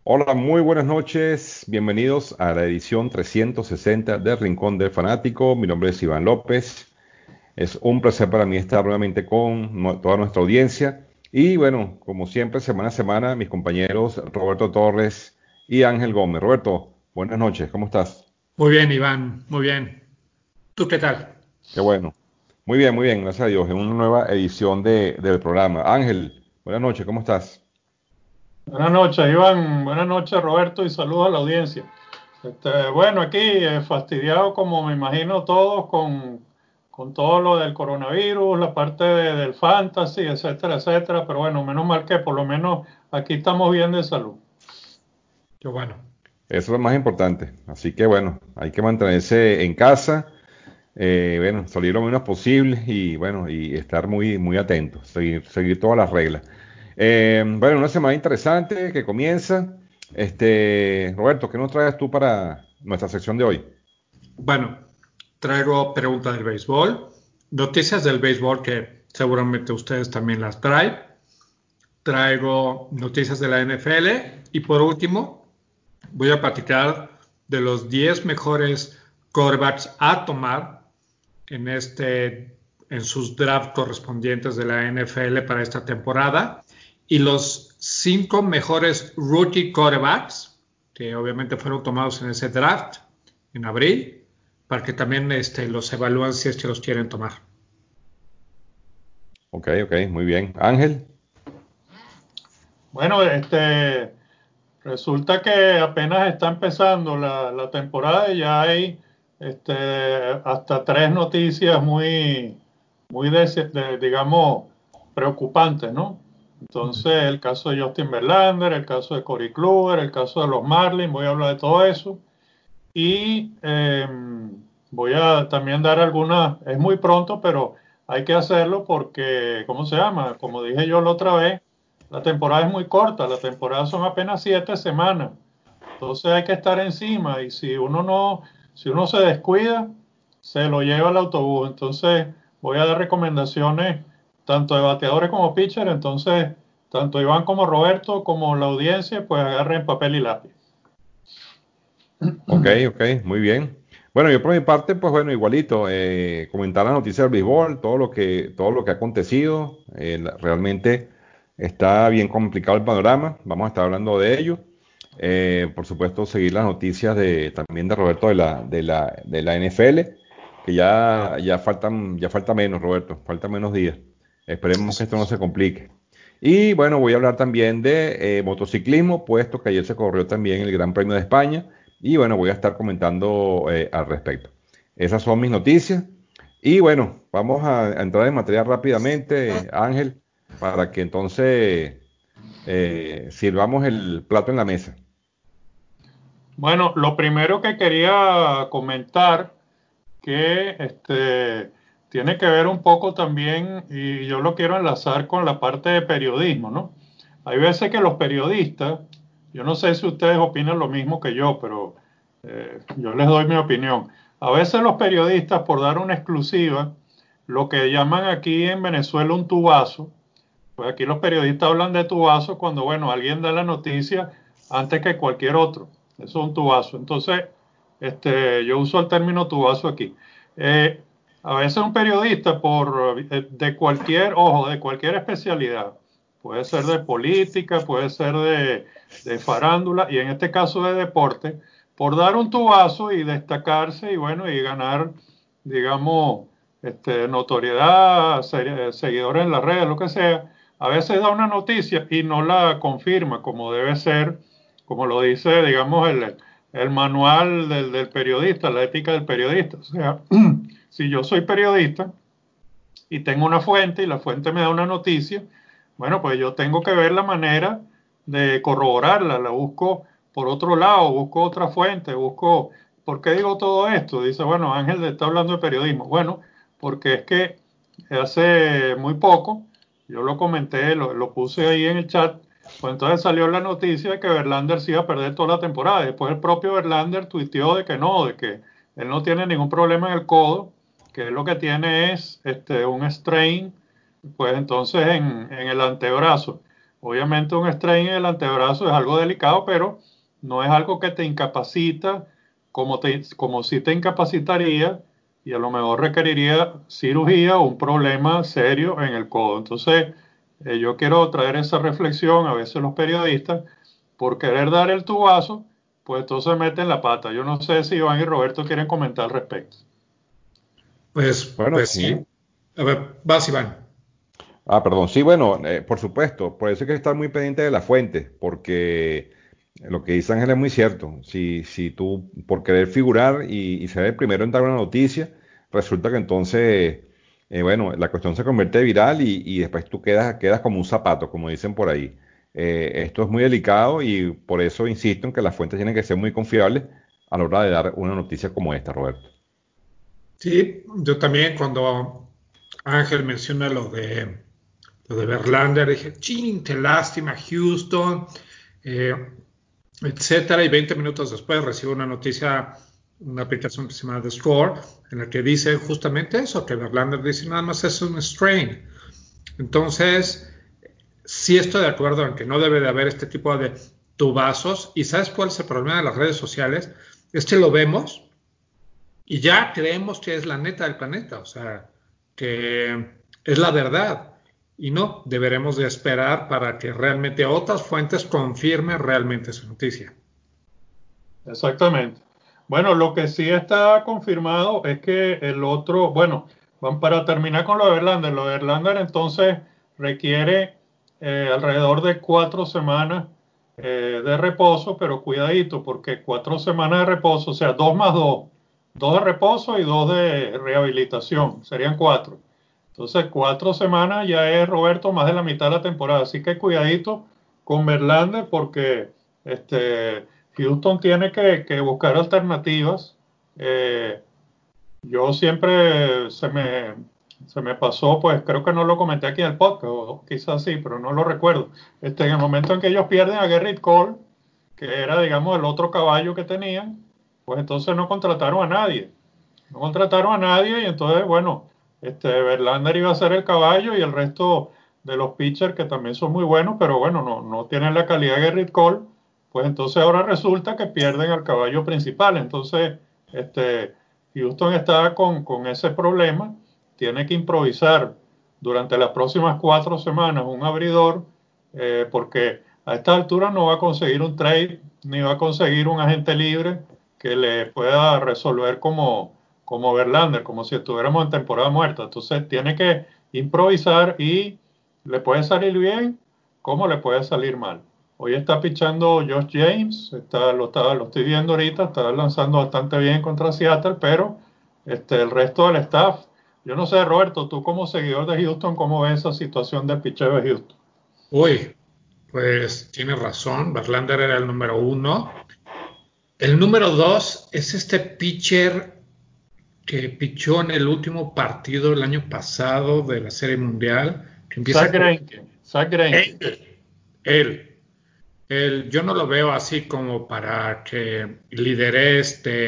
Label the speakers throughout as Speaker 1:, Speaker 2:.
Speaker 1: Hola, muy buenas noches. Bienvenidos a la edición 360 del Rincón del Fanático. Mi nombre es Iván López. Es un placer para mí estar nuevamente con toda nuestra audiencia. Y bueno, como siempre, semana a semana, mis compañeros Roberto Torres y Ángel Gómez. Roberto, buenas noches. ¿Cómo estás?
Speaker 2: Muy bien, Iván, muy bien. ¿Tú qué tal?
Speaker 1: Qué bueno. Muy bien, gracias a Dios. En una nueva edición del programa. Ángel, buenas noches. ¿Cómo estás?
Speaker 3: Buenas noches, Iván. Buenas noches, Roberto, y saludos a la audiencia. Bueno, aquí fastidiado como me imagino todos con todo lo del coronavirus, la parte del fantasy, etcétera, etcétera. Pero bueno, menos mal que por lo menos aquí estamos bien de salud.
Speaker 2: Qué bueno.
Speaker 1: Eso es lo más importante. Así que bueno, hay que mantenerse en casa. Bueno, salir lo menos posible y bueno, y estar muy atentos, seguir todas las reglas. Bueno, una semana interesante que comienza. Roberto, ¿qué nos traes tú para nuestra sección de hoy?
Speaker 2: Bueno, traigo preguntas del béisbol, noticias del béisbol que seguramente ustedes también las traen. Traigo noticias de la NFL y por último voy a platicar de los 10 mejores quarterbacks a tomar en en sus drafts correspondientes de la NFL para esta temporada y los 5 mejores rookie quarterbacks que obviamente fueron tomados en ese draft en abril para que también los evalúen si es que los quieren tomar.
Speaker 1: Ok, muy bien. Ángel,
Speaker 3: Bueno, resulta que apenas está empezando la temporada y ya hay este, hasta tres noticias digamos, preocupantes, ¿no? Entonces, el caso de Justin Verlander, el caso de Corey Kluber, el caso de los Marlins, voy a hablar de todo eso. Y voy a también dar algunas, es muy pronto, pero hay que hacerlo porque, ¿cómo se llama? Como dije yo la otra vez, la temporada es muy corta, la temporada son apenas 7 semanas. Entonces hay que estar encima y si uno se descuida, se lo lleva el autobús. Entonces voy a dar recomendaciones tanto de bateadores como pitcher. Entonces, tanto Iván como Roberto como la audiencia, pues agarren papel y lápiz.
Speaker 1: ok, muy bien. Bueno, yo por mi parte, pues bueno, igualito, comentar la noticia del béisbol, todo lo que ha acontecido. Realmente está bien complicado el panorama, vamos a estar hablando de ello. Por supuesto, seguir las noticias también de Roberto de la NFL, que ya falta menos, Roberto, falta menos días. Esperemos que esto no se complique. Y bueno, voy a hablar también de motociclismo, puesto que ayer se corrió también el Gran Premio de España. Y bueno, voy a estar comentando al respecto. Esas son mis noticias. Y bueno, vamos a entrar en materia rápidamente, Ángel, para que entonces sirvamos el plato en la mesa.
Speaker 3: Bueno, lo primero que quería comentar que tiene que ver un poco también, y yo lo quiero enlazar con la parte de periodismo, ¿no? Hay veces que los periodistas, yo no sé si ustedes opinan lo mismo que yo, pero yo les doy mi opinión. A veces los periodistas, por dar una exclusiva, lo que llaman aquí en Venezuela un tubazo, pues aquí los periodistas hablan de tubazo cuando, bueno, alguien da la noticia antes que cualquier otro. Eso es un tubazo. Entonces, yo uso el término tubazo aquí. Eh, a veces un periodista de cualquier, ojo, de cualquier especialidad, puede ser de política, puede ser de farándula, y en este caso de deporte, por dar un tubazo y destacarse y bueno, y ganar, digamos, notoriedad, seguidores en las redes, lo que sea, a veces da una noticia y no la confirma como debe ser, como lo dice, digamos, el manual del periodista, la ética del periodista. O sea, si yo soy periodista y tengo una fuente y la fuente me da una noticia, bueno, pues yo tengo que ver la manera de corroborarla, la busco por otro lado, busco otra fuente, busco... ¿Por qué digo todo esto? Dice, bueno, Ángel está hablando de periodismo. Bueno, porque es que hace muy poco, yo lo comenté, lo puse ahí en el chat, pues entonces salió la noticia de que Verlander se iba a perder toda la temporada. Después el propio Verlander tuiteó de que no, de que él no tiene ningún problema en el codo, que lo que tiene es un strain, pues entonces en el antebrazo. Obviamente un strain en el antebrazo es algo delicado, pero no es algo que te incapacita como si te incapacitaría y a lo mejor requeriría cirugía o un problema serio en el codo. Entonces, yo quiero traer esa reflexión, a veces los periodistas, por querer dar el tubazo, pues entonces meten la pata. Yo no sé si Iván y Roberto quieren comentar al respecto.
Speaker 1: Bueno,
Speaker 2: Pues sí.
Speaker 1: sí.
Speaker 2: A ver, vas, Iván.
Speaker 1: Perdón, sí, bueno, por supuesto, por eso hay que estar muy pendiente de la fuente, porque lo que dice Ángel es muy cierto. Si tú, por querer figurar y ser el primero en dar una noticia, resulta que entonces, bueno, la cuestión se convierte viral y después tú quedas como un zapato, como dicen por ahí. Esto es muy delicado y por eso insisto en que las fuentes tienen que ser muy confiables a la hora de dar una noticia como esta, Roberto.
Speaker 2: Sí, yo también cuando Ángel menciona lo de Verlander, dije, ching, qué lástima, Houston, eh, etcétera. Y 20 minutos después recibo una noticia, una aplicación que se llama The Score, en la que dice justamente eso, que Verlander dice nada más es un strain. Entonces, sí estoy de acuerdo en que no debe de haber este tipo de tubazos. ¿Y sabes cuál es el problema de las redes sociales? Es que lo vemos y ya creemos que es la neta del planeta, o sea, que es la verdad. Y no, deberemos de esperar para que realmente otras fuentes confirmen realmente esa noticia.
Speaker 3: Exactamente. Bueno, lo que sí está confirmado es que el otro, bueno, para terminar con lo de Verlander entonces requiere alrededor de 4 semanas de reposo, pero cuidadito, porque 4 semanas de reposo, o sea, 2 más 2, 2 de reposo y 2 de rehabilitación, serían 4. Entonces, 4 semanas ya es, Roberto, más de la mitad de la temporada, así que cuidadito con Verlander porque este Houston tiene que buscar alternativas. Eh, yo siempre se me pasó, pues creo que no lo comenté aquí en el podcast, o quizás sí, pero no lo recuerdo. En el momento en que ellos pierden a Gerrit Cole, que era, digamos, el otro caballo que tenían, pues entonces no contrataron a nadie. No contrataron a nadie y entonces, bueno, Verlander iba a ser el caballo y el resto de los pitchers que también son muy buenos, pero bueno, no tienen la calidad de Gerrit Cole, pues entonces ahora resulta que pierden al caballo principal. Entonces, este, Houston está con ese problema, tiene que improvisar durante las próximas 4 semanas un abridor, porque a esta altura no va a conseguir un trade, ni va a conseguir un agente libre que le pueda resolver como Verlander, como si estuviéramos en temporada muerta. Entonces tiene que improvisar y le puede salir bien como le puede salir mal. Hoy está pichando Josh James, lo estoy viendo ahorita, está lanzando bastante bien contra Seattle, pero el resto del staff, yo no sé, Roberto, tú como seguidor de Houston, ¿cómo ves esa situación del picheo de Houston?
Speaker 2: Uy, pues tienes razón, Verlander era el número uno. El número dos es este pitcher que pichó en el último partido el año pasado de la Serie Mundial, que empieza
Speaker 3: Zach
Speaker 2: con
Speaker 3: Greinke, Zach Greinke.
Speaker 2: él, él, yo no lo veo así como para que lidere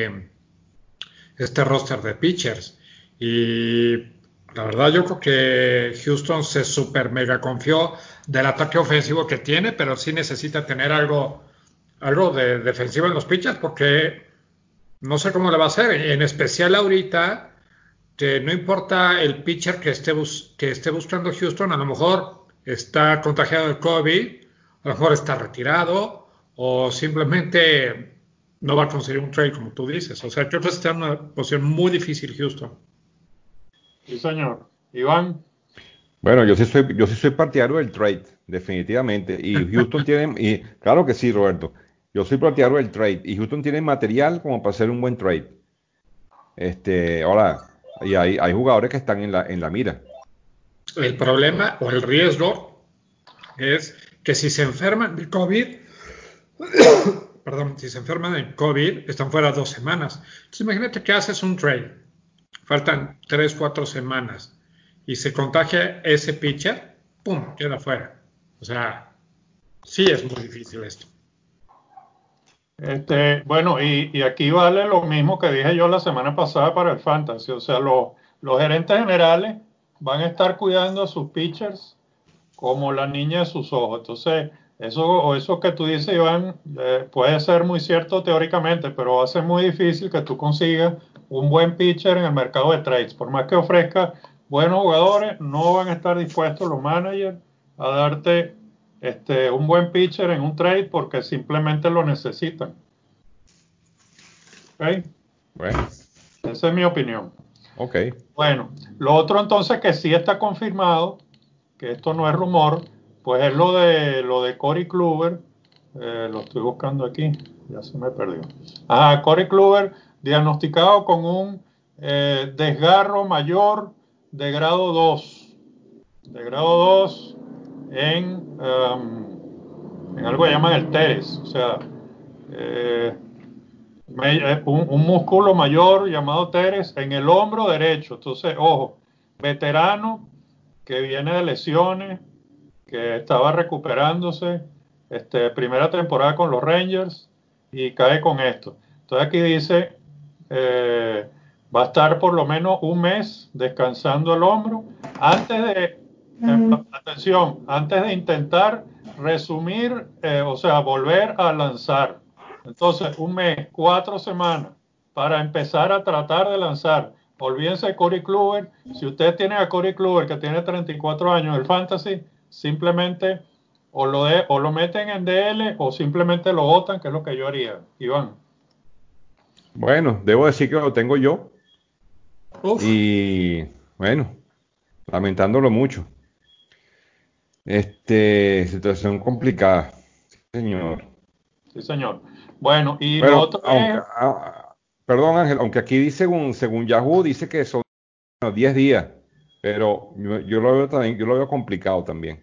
Speaker 2: este roster de pitchers. Y la verdad yo creo que Houston se super mega confió del ataque ofensivo que tiene, pero sí necesita tener algo de defensiva en los pitchers porque no sé cómo le va a hacer. En especial ahorita, que no importa el pitcher que esté buscando Houston, a lo mejor está contagiado de COVID, a lo mejor está retirado o simplemente no va a conseguir un trade como tú dices. O sea, creo que está en una posición muy difícil Houston.
Speaker 3: Sí, señor. Iván,
Speaker 1: Bueno, yo sí soy partidario del trade, definitivamente. Y Houston tiene, y claro que sí, Roberto. Yo soy partidario del trade. Y Houston tiene material como para hacer un buen trade. Ahora, y hay jugadores que están en la mira.
Speaker 2: El problema o el riesgo es que si se enferman de COVID, perdón, si se enferman de COVID, están fuera 2 semanas. Entonces imagínate que haces un trade, faltan 3, 4 semanas y se contagia ese pitcher, ¡pum!, queda fuera. O sea, sí es muy difícil esto.
Speaker 3: bueno, y aquí vale lo mismo que dije yo la semana pasada para el Fantasy. O sea, los gerentes generales van a estar cuidando a sus pitchers como la niña de sus ojos. Entonces, eso que tú dices, Iván, puede ser muy cierto teóricamente, pero va a ser muy difícil que tú consigas un buen pitcher en el mercado de trades. Por más que ofrezca buenos jugadores, no van a estar dispuestos los managers a darte un buen pitcher en un trade porque simplemente lo necesitan. ¿Okay?
Speaker 1: Bueno.
Speaker 3: Esa es mi opinión.
Speaker 1: Ok.
Speaker 3: Bueno, lo otro entonces que sí está confirmado, que esto no es rumor, pues es lo de Corey Kluber. Lo estoy buscando aquí, ya se me perdió. Corey Kluber diagnosticado con un desgarro mayor de grado 2. De grado 2 en algo que llaman el teres, o sea, un músculo mayor llamado teres en el hombro derecho. Entonces, ojo, veterano que viene de lesiones, que estaba recuperándose, primera temporada con los Rangers y cae con esto. Entonces aquí dice, va a estar por lo menos un mes descansando el hombro antes de, atención, antes de intentar resumir, o sea, volver a lanzar. Entonces, un mes, 4 semanas para empezar a tratar de lanzar. Olvídense de Corey Kluber. Si usted tiene a Corey Kluber que tiene 34 años en el fantasy, simplemente o lo meten en DL o simplemente lo botan, que es lo que yo haría, Iván.
Speaker 1: Bueno, debo decir que lo tengo yo.
Speaker 2: Uf.
Speaker 1: Y bueno, lamentándolo mucho. Situación complicada, sí, señor.
Speaker 3: Sí, señor. Bueno, y lo
Speaker 1: Bueno,
Speaker 3: otro es,
Speaker 1: perdón Ángel, aunque aquí dice, según Yahoo, dice que son 10 días, pero yo lo veo también, yo lo veo complicado también.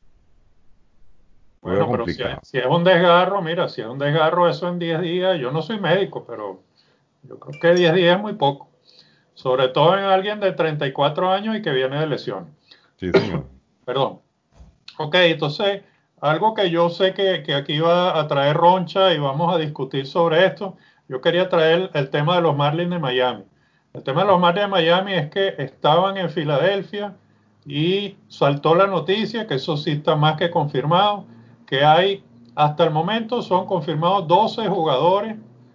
Speaker 1: Lo veo
Speaker 3: bueno, pero
Speaker 1: complicado.
Speaker 3: si es un desgarro, mira, si es un desgarro eso en 10 días, yo no soy médico, pero yo creo que 10 días es muy poco. Sobre todo en alguien de 34 años y que viene de lesiones.
Speaker 1: Sí, señor.
Speaker 3: Perdón. Ok, entonces, algo que yo sé que aquí va a traer roncha y vamos a discutir sobre esto, yo quería traer el tema de los Marlins de Miami. El tema de los Marlins de Miami es que estaban en Filadelfia y saltó la noticia, que eso sí está más que confirmado, que hay, hasta el momento son confirmados 12 jugadores,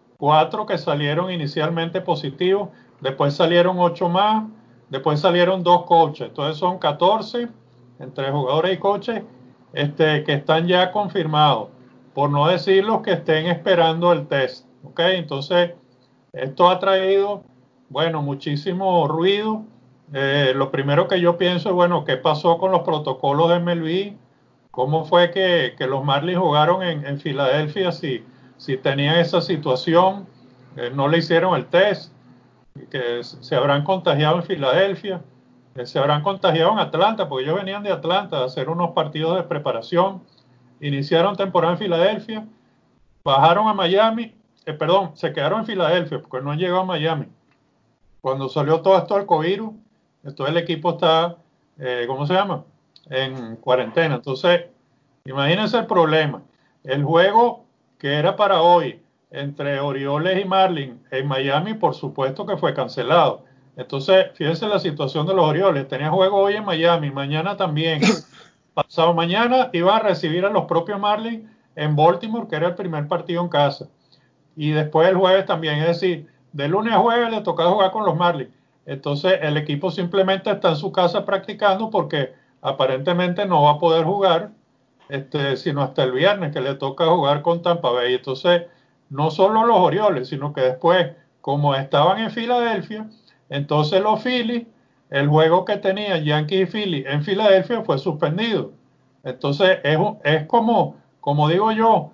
Speaker 3: 4 que salieron inicialmente positivos, después salieron 8 más, después salieron 2 coaches, entonces son 14 entre jugadores y coaches que están ya confirmados, por no decir los que estén esperando el test. ¿Ok? Entonces, esto ha traído, bueno, muchísimo ruido. Lo primero que yo pienso es, bueno, ¿qué pasó con los protocolos de MLB? ¿Cómo fue que los Marlins jugaron en Filadelfia si tenían esa situación? No le hicieron el test, que se habrán contagiado en Filadelfia, se habrán contagiado en Atlanta, porque ellos venían de Atlanta a hacer unos partidos de preparación, iniciaron temporada en Filadelfia, bajaron a Miami, perdón, se quedaron en Filadelfia porque no han llegado a Miami. Cuando salió todo esto del COVID, todo el equipo está, ¿cómo se llama? En cuarentena. Entonces, imagínense el problema. El juego que era para hoy entre Orioles y Marlins en Miami, por supuesto que fue cancelado. Entonces, fíjense la situación de los Orioles. Tenía juego hoy en Miami, mañana también. Pasado mañana iba a recibir a los propios Marlins en Baltimore, que era el primer partido en casa. Y después el jueves también, es decir, de lunes a jueves le toca jugar con los Marlins. Entonces el equipo simplemente está en su casa practicando porque aparentemente no va a poder jugar sino hasta el viernes que le toca jugar con Tampa Bay. Entonces, no solo los Orioles, sino que después, como estaban en Filadelfia, entonces los Phillies, el juego que tenían Yankees y Phillies en Filadelfia fue suspendido. Entonces, es como digo yo,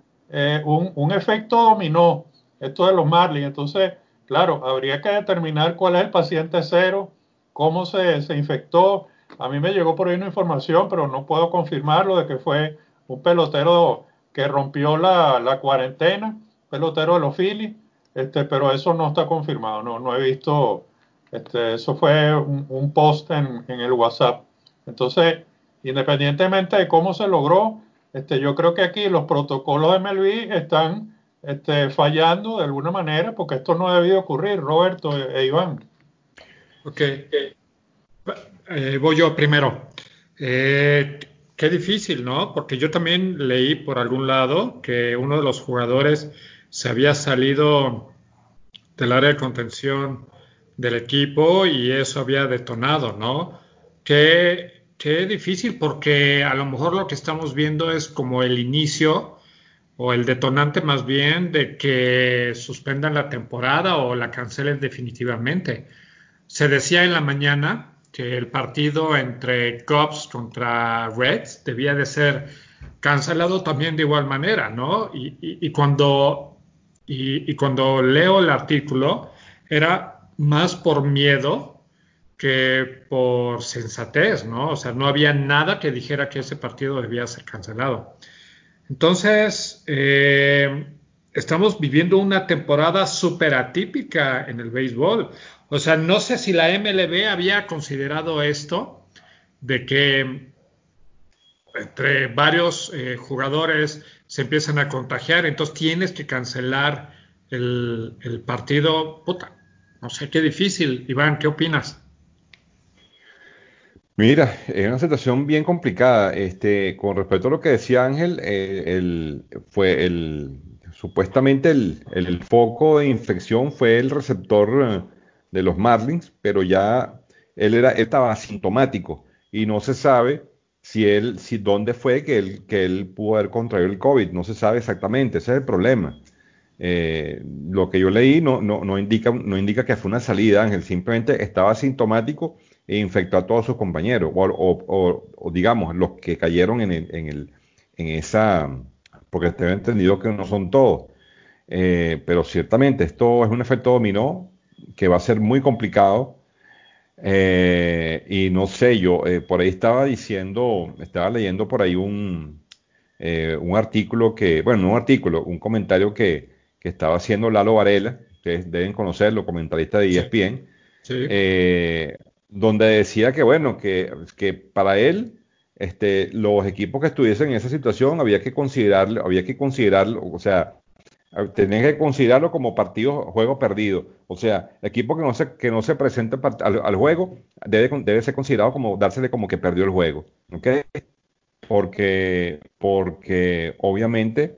Speaker 3: un efecto dominó, esto de los Marlins. Entonces, claro, habría que determinar cuál es el paciente cero, cómo se infectó. A mí me llegó por ahí una información, pero no puedo confirmarlo, de que fue un pelotero que rompió la cuarentena, pelotero de los Phillies, pero eso no está confirmado, no he visto, eso fue un post en el WhatsApp. Entonces, independientemente de cómo se logró, yo creo que aquí los protocolos de MLB están fallando de alguna manera, porque esto no ha debido ocurrir, Roberto Iván.
Speaker 2: Ok, voy yo primero. Qué difícil, ¿no? Porque yo también leí por algún lado que uno de los jugadores se había salido del área de contención del equipo y eso había detonado, ¿no? Qué difícil porque a lo mejor lo que estamos viendo es como el inicio o el detonante más bien de que suspendan la temporada o la cancelen definitivamente. Se decía en la mañana que el partido entre Cubs contra Reds debía de ser cancelado también de igual manera, ¿no? Y cuando leo el artículo era más por miedo que por sensatez, ¿no? O sea, no había nada que dijera que ese partido debía ser cancelado. Entonces, estamos viviendo una temporada súper atípica en el béisbol. O sea, no sé si la MLB había considerado esto, de que entre varios jugadores se empiezan a contagiar, entonces tienes que cancelar el partido. Puta, no sé, qué difícil. Iván, ¿qué opinas?
Speaker 1: Mira, es una situación bien complicada. Con respecto a lo que decía Ángel, supuestamente el foco de infección fue el receptor de los Marlins, pero ya él estaba asintomático y no se sabe si dónde fue que él pudo haber contraído el COVID. No se sabe exactamente, ese es el problema. Lo que yo leí no indica que fue una salida, Ángel, simplemente estaba asintomático e infectó a todos sus compañeros, o digamos, los que cayeron en esa, porque tengo entendido que no son todos. Pero ciertamente esto es un efecto dominó que va a ser muy complicado. Y no sé, yo por ahí estaba leyendo por ahí un artículo bueno, no un artículo, un comentario que estaba haciendo Lalo Varela, ustedes deben conocerlo, comentarista de
Speaker 2: Sí,
Speaker 1: ESPN,
Speaker 2: sí.
Speaker 1: eh, donde decía que, bueno, que para él, los equipos que estuviesen en esa situación había que considerarlo, o sea, tenían que considerarlo como partido, juego perdido. O sea, el equipo que no se presente al juego debe ser considerado como, dársele como que perdió el juego. ¿Ok? Porque obviamente,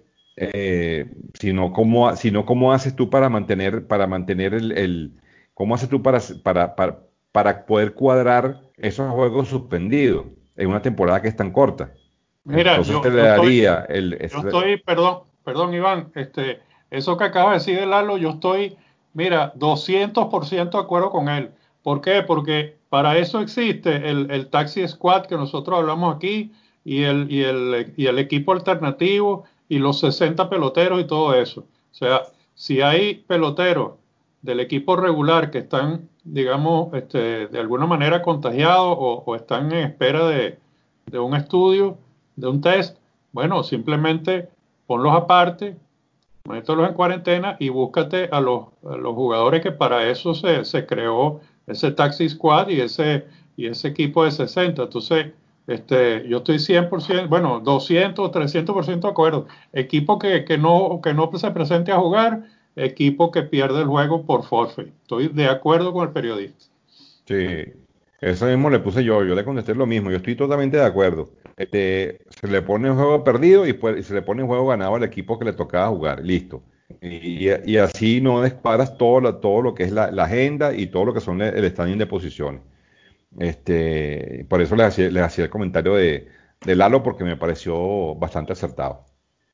Speaker 1: si no, ¿cómo haces tú para mantener cómo haces tú para poder cuadrar esos juegos suspendidos en una temporada que es tan corta?
Speaker 3: Mira,
Speaker 1: Entonces te le daría
Speaker 3: perdón, Iván, eso que acaba de decir de Lalo, yo estoy, mira, 200% de acuerdo con él. ¿Por qué? Porque para eso existe el Taxi Squad que nosotros hablamos aquí y el equipo alternativo y los 60 peloteros y todo eso. O sea, si hay peloteros del equipo regular que están, digamos, de alguna manera contagiados o están en espera de un estudio, de un test, bueno, simplemente ponlos aparte, mételos en cuarentena y búscate a los jugadores que para eso se creó ese Taxi Squad y ese equipo de 60. Entonces, yo estoy 100%, bueno, 200, 300% de acuerdo. Equipo que no se presente a jugar, equipo que pierde el juego por forfeit. Estoy de acuerdo con el periodista.
Speaker 1: Sí, eso mismo le puse yo le contesté lo mismo, yo estoy totalmente de acuerdo. Se le pone un juego perdido y se le pone un juego ganado al equipo que le tocaba jugar, listo. Y así no descuadras todo lo que es la agenda y todo lo que son el standing de posiciones. Por eso les hacía el comentario de Lalo porque me pareció bastante acertado.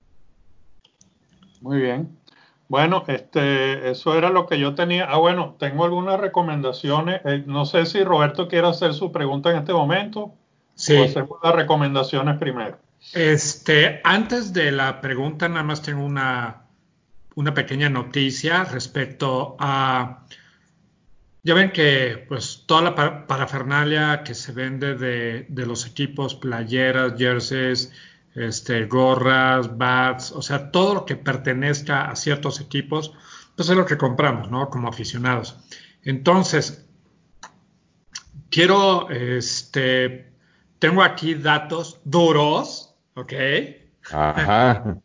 Speaker 3: Muy bien. Bueno, eso era lo que yo tenía. Ah, bueno, tengo algunas recomendaciones. No sé si Roberto quiere hacer su pregunta en este momento o
Speaker 2: Sí.
Speaker 3: hacemos las recomendaciones primero.
Speaker 2: Antes de la pregunta, nada más tengo una pequeña noticia respecto a, ya ven que pues toda la parafernalia que se vende de los equipos, playeras, jerseys, gorras, bats, o sea, todo lo que pertenezca a ciertos equipos, pues es lo que compramos, ¿no? Como aficionados. Entonces, quiero, tengo aquí datos duros, ¿ok?
Speaker 1: Ajá.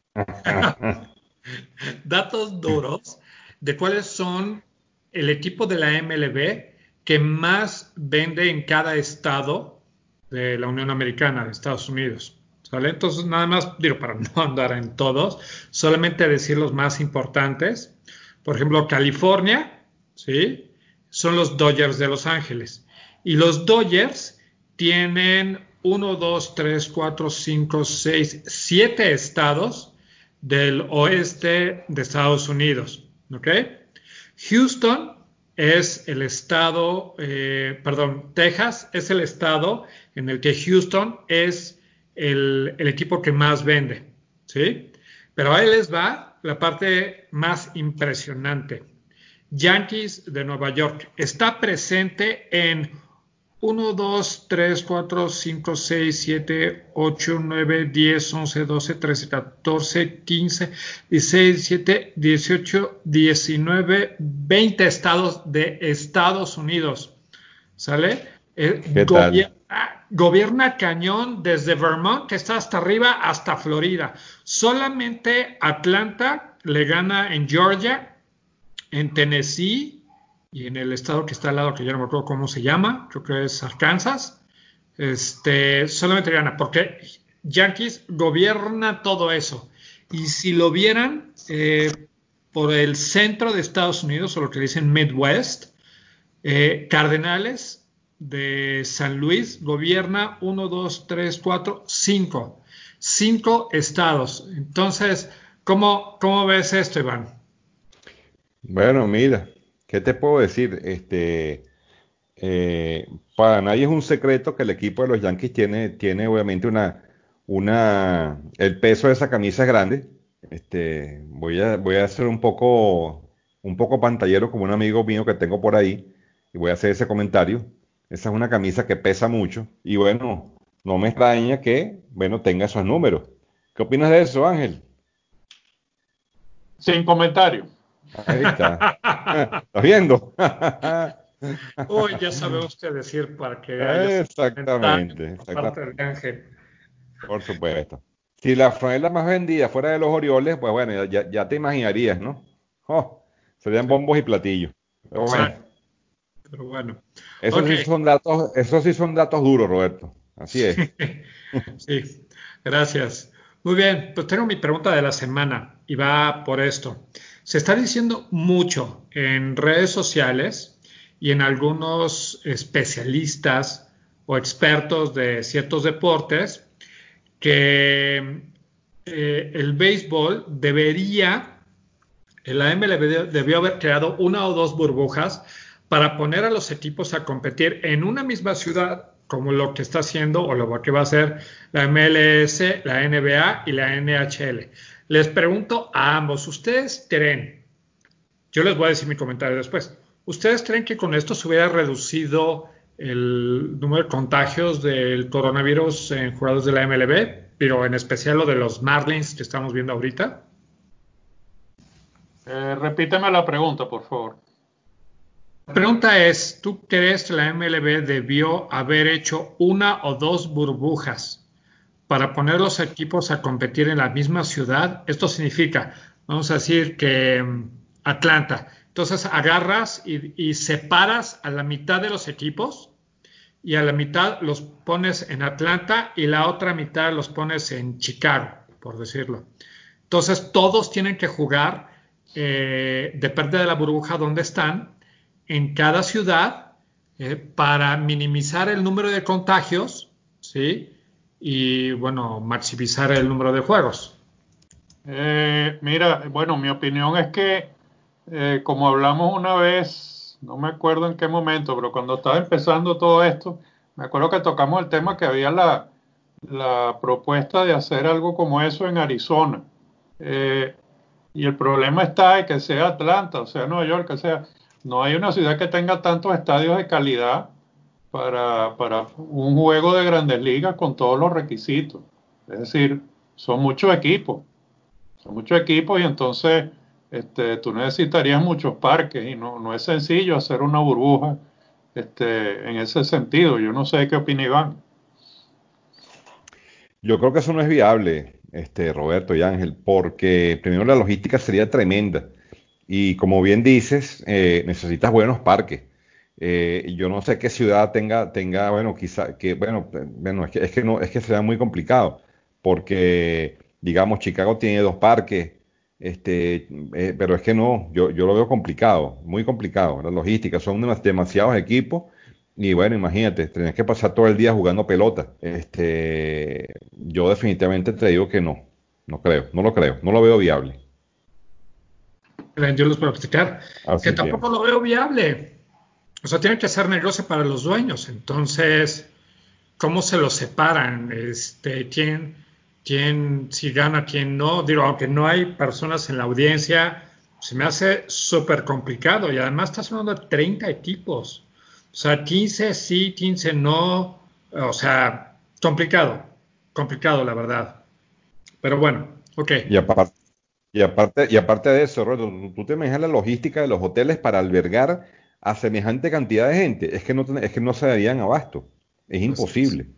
Speaker 2: Datos duros de cuáles son el equipo de la MLB que más vende en cada estado de la Unión Americana, de Estados Unidos. ¿sale? Entonces, nada más, digo, para no andar en todos, solamente decir los más importantes. Por ejemplo, California, ¿sí? Son los Dodgers de Los Ángeles. Y los Dodgers tienen 1, 2, 3, 4, 5, 6, 7 estados del oeste de Estados Unidos, ¿ok? Houston es el estado, Texas es el estado en el que Houston es el equipo que más vende, ¿sí? Pero ahí les va la parte más impresionante. Yankees de Nueva York está presente en 1, 2, 3, 4, 5, 6, 7, 8, 9, 10, 11, 12, 13, 14, 15, 16, 17, 18, 19, 20 estados de Estados Unidos. ¿Sale?
Speaker 1: ¿Qué tal?
Speaker 2: Gobierna cañón desde Vermont, que está hasta arriba, hasta Florida. Solamente Atlanta le gana en Georgia, en Tennessee y en el estado que está al lado, que yo no me acuerdo cómo se llama, creo que es Arkansas. Solamente gana, porque Yankees gobierna todo eso. Y si lo vieran por el centro de Estados Unidos, o lo que dicen Midwest, Cardenales de San Luis gobierna 5 estados. Entonces, ¿cómo ves esto, Iván?
Speaker 1: Bueno, mira, ¿qué te puedo decir? Para nadie es un secreto que el equipo de los Yankees tiene obviamente el peso de esa camisa es grande. Voy a ser un poco pantallero como un amigo mío que tengo por ahí y voy a hacer ese comentario. Esa es una camisa que pesa mucho y bueno, no me extraña que, bueno, tenga esos números. ¿Qué opinas de eso, Ángel?
Speaker 3: Sin comentario.
Speaker 1: Ahí está. ¿Estás viendo?
Speaker 2: Uy, ya sabe usted decir para que haya comentarios
Speaker 1: Exactamente,
Speaker 2: por parte
Speaker 1: exactamente.
Speaker 2: de Ángel.
Speaker 1: Por supuesto. Si la franela más vendida fuera de los Orioles, pues bueno, ya te imaginarías, ¿no? Oh, serían
Speaker 2: Sí,
Speaker 1: bombos y platillos. Pero bueno,
Speaker 2: exacto. Pero bueno.
Speaker 1: esos
Speaker 2: Ok.
Speaker 1: sí son datos, esos sí son datos duros, Roberto. Así es.
Speaker 2: Sí, gracias. Muy bien, pues tengo mi pregunta de la semana y va por esto. Se está diciendo mucho en redes sociales y en algunos especialistas o expertos de ciertos deportes que el béisbol la MLB debió haber creado 1 o 2 burbujas para poner a los equipos a competir en una misma ciudad, como lo que está haciendo o lo que va a hacer la MLS, la NBA y la NHL. Les pregunto a ambos, ¿ustedes creen? Yo les voy a decir mi comentario después. ¿Ustedes creen que con esto se hubiera reducido el número de contagios del coronavirus en jugadores de la MLB, pero en especial lo de los Marlins que estamos viendo ahorita?
Speaker 3: Repíteme la pregunta, por favor.
Speaker 2: La pregunta es, ¿tú crees que la MLB debió haber hecho 1 o 2 burbujas para poner los equipos a competir en la misma ciudad? Esto significa, vamos a decir que Atlanta. Entonces agarras y separas a la mitad de los equipos y a la mitad los pones en Atlanta y la otra mitad los pones en Chicago, por decirlo. Entonces todos tienen que jugar, depende de la burbuja donde están, en cada ciudad, para minimizar el número de contagios, ¿sí? Y bueno, maximizar el número de juegos.
Speaker 3: Mira, bueno, mi opinión es que, como hablamos una vez, no me acuerdo en qué momento, pero cuando estaba empezando todo esto, me acuerdo que tocamos el tema que había la propuesta de hacer algo como eso en Arizona. Eh, y el problema está en que sea Atlanta, o sea Nueva York, o sea, no hay una ciudad que tenga tantos estadios de calidad para un juego de grandes ligas con todos los requisitos. Es decir, son muchos equipos. Son muchos equipos y entonces tú necesitarías muchos parques y no es sencillo hacer una burbuja en ese sentido. Yo no sé qué opina Iván.
Speaker 1: Yo creo que eso no es viable, Roberto y Ángel, porque primero la logística sería tremenda. Y como bien dices, necesitas buenos parques. Yo no sé qué ciudad tenga, bueno, quizá, bueno, es que no, es que sería muy complicado. porque, digamos, Chicago tiene dos parques, pero es que no, yo lo veo complicado, muy complicado. La logística, son demasiados equipos y bueno, imagínate, tenés que pasar todo el día jugando pelota. Yo definitivamente te digo que no, no creo, no lo creo, no lo veo viable.
Speaker 2: Yo les puedo explicar que
Speaker 1: Así
Speaker 2: tampoco
Speaker 1: pienso.
Speaker 2: lo veo viable. O sea, tiene que ser negocio para los dueños. Entonces, ¿cómo se los separan? ¿Quién si gana, quién no? Digo, aunque no hay personas en la audiencia, se me hace súper complicado. Y además estás hablando de 30 equipos. O sea, 15 sí, 15 no. O sea, complicado, la verdad. Pero bueno, ok.
Speaker 1: Y aparte, y aparte de eso, Roberto, tú te imaginas la logística de los hoteles para albergar a semejante cantidad de gente. Es que no se darían abasto. Es
Speaker 2: Así es.
Speaker 1: imposible.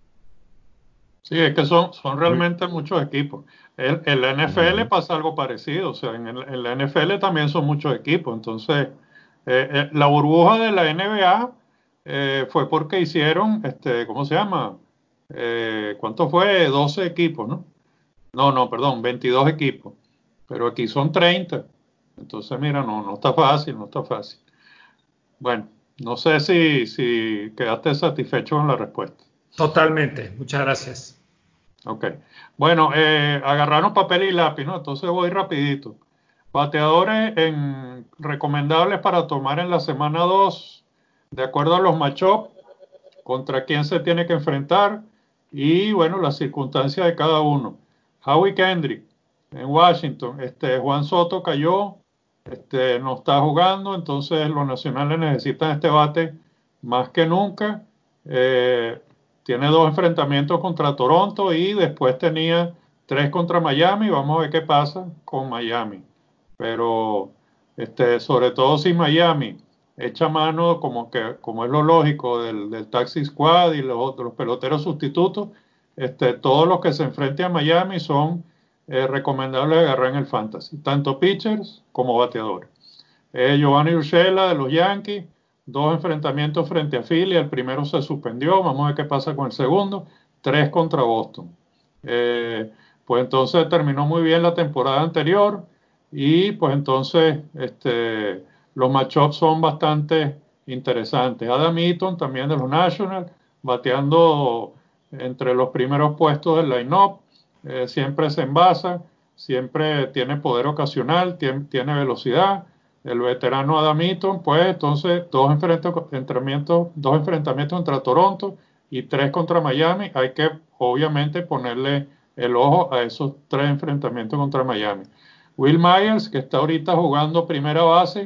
Speaker 3: Sí, es que son
Speaker 1: Muy-
Speaker 3: realmente muchos equipos. En la NFL
Speaker 1: Ujú.
Speaker 3: pasa algo parecido, o sea, en la NFL también son muchos equipos. Entonces, la burbuja de la NBA fue porque hicieron, ¿cómo se llama? ¿Cuánto fue? 12 equipos, ¿no? No, no, perdón, 22 equipos. Pero aquí son 30. Entonces, mira, no está fácil, no está fácil. Bueno, no sé si quedaste satisfecho con la respuesta.
Speaker 2: Totalmente. Muchas gracias.
Speaker 3: Ok. Bueno, agarraron papel y lápiz, ¿no? Entonces voy rapidito. Bateadores recomendables para tomar en la semana 2, de acuerdo a los matchups, contra quién se tiene que enfrentar y, bueno, las circunstancias de cada uno. Howie Kendrick en Washington. Juan Soto cayó, no está jugando, entonces los nacionales necesitan este bate más que nunca. Eh, Tiene dos enfrentamientos contra Toronto y después tenía tres contra Miami. Vamos a ver qué pasa con Miami. Pero sobre todo si Miami echa mano, como es lo lógico, del taxi squad y los peloteros sustitutos, todos los que se enfrenten a Miami son recomendables agarrar en el fantasy, tanto pitchers como bateadores. Giovanni Urshela de los Yankees, dos enfrentamientos frente a Philly, el primero se suspendió, vamos a ver qué pasa con el segundo, tres contra Boston. Eh, pues entonces terminó muy bien la temporada anterior y pues entonces los matchups son bastante interesantes. Adam Eaton también de los Nationals, bateando entre los primeros puestos del line-up, siempre se envasa, siempre tiene poder ocasional, tiene velocidad. El veterano Adam Eaton, pues entonces dos enfrentamientos contra Toronto y tres contra Miami. Hay que obviamente ponerle el ojo a esos tres enfrentamientos contra Miami. Will Myers, que está ahorita jugando primera base,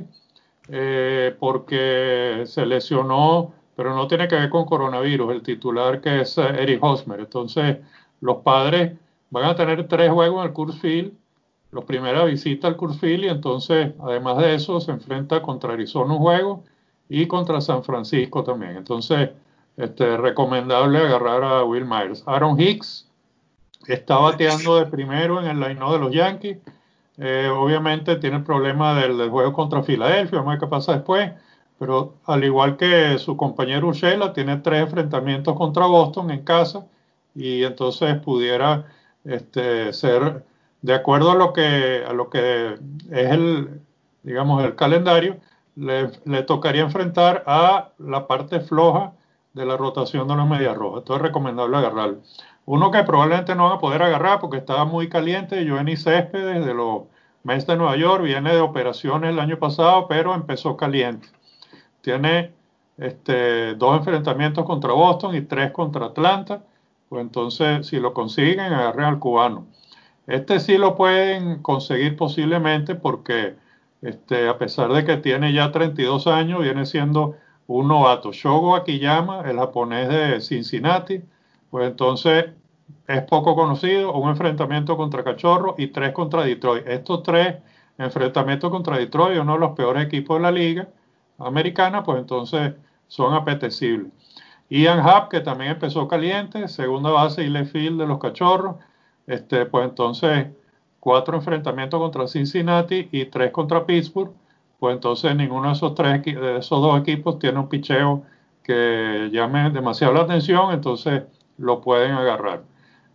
Speaker 3: porque se lesionó, pero no tiene que ver con coronavirus, el titular que es Eric Hosmer. Entonces, los padres van a tener tres juegos en el Coors Field, la primera visita al Coors Field, y entonces, además de eso, se enfrenta contra Arizona un juego y contra San Francisco también. Entonces, recomendable agarrar a Will Myers. Aaron Hicks está bateando de primero en el line de los Yankees. Obviamente tiene el problema del juego contra Filadelfia, vamos a ver qué pasa después, pero al igual que su compañero Urshela, tiene tres enfrentamientos contra Boston en casa y entonces pudiera ser, de acuerdo a lo que es digamos, el calendario, le tocaría enfrentar a la parte floja de la rotación de los Medias Rojas. Entonces es recomendable agarrarlo. Uno que probablemente no van a poder agarrar porque estaba muy caliente, Yoenis Céspedes de los Mets de Nueva York, viene de operaciones el año pasado, pero empezó caliente. Tiene dos enfrentamientos contra Boston y tres contra Atlanta. Pues entonces, si lo consiguen, agarren al cubano. Este sí lo pueden conseguir posiblemente porque a pesar de que tiene ya 32 años, viene siendo un novato. Shogo Akiyama, el japonés de Cincinnati, pues entonces es poco conocido, un enfrentamiento contra Cachorro y tres contra Detroit. Estos tres enfrentamientos contra Detroit, uno de los peores equipos de la liga americana, pues entonces son apetecibles. Ian Happ, que también empezó caliente, segunda base y left field de los Cachorros, pues entonces cuatro enfrentamientos contra Cincinnati y tres contra Pittsburgh, pues entonces ninguno de esos dos equipos tiene un picheo que llame demasiado la atención, entonces lo pueden agarrar.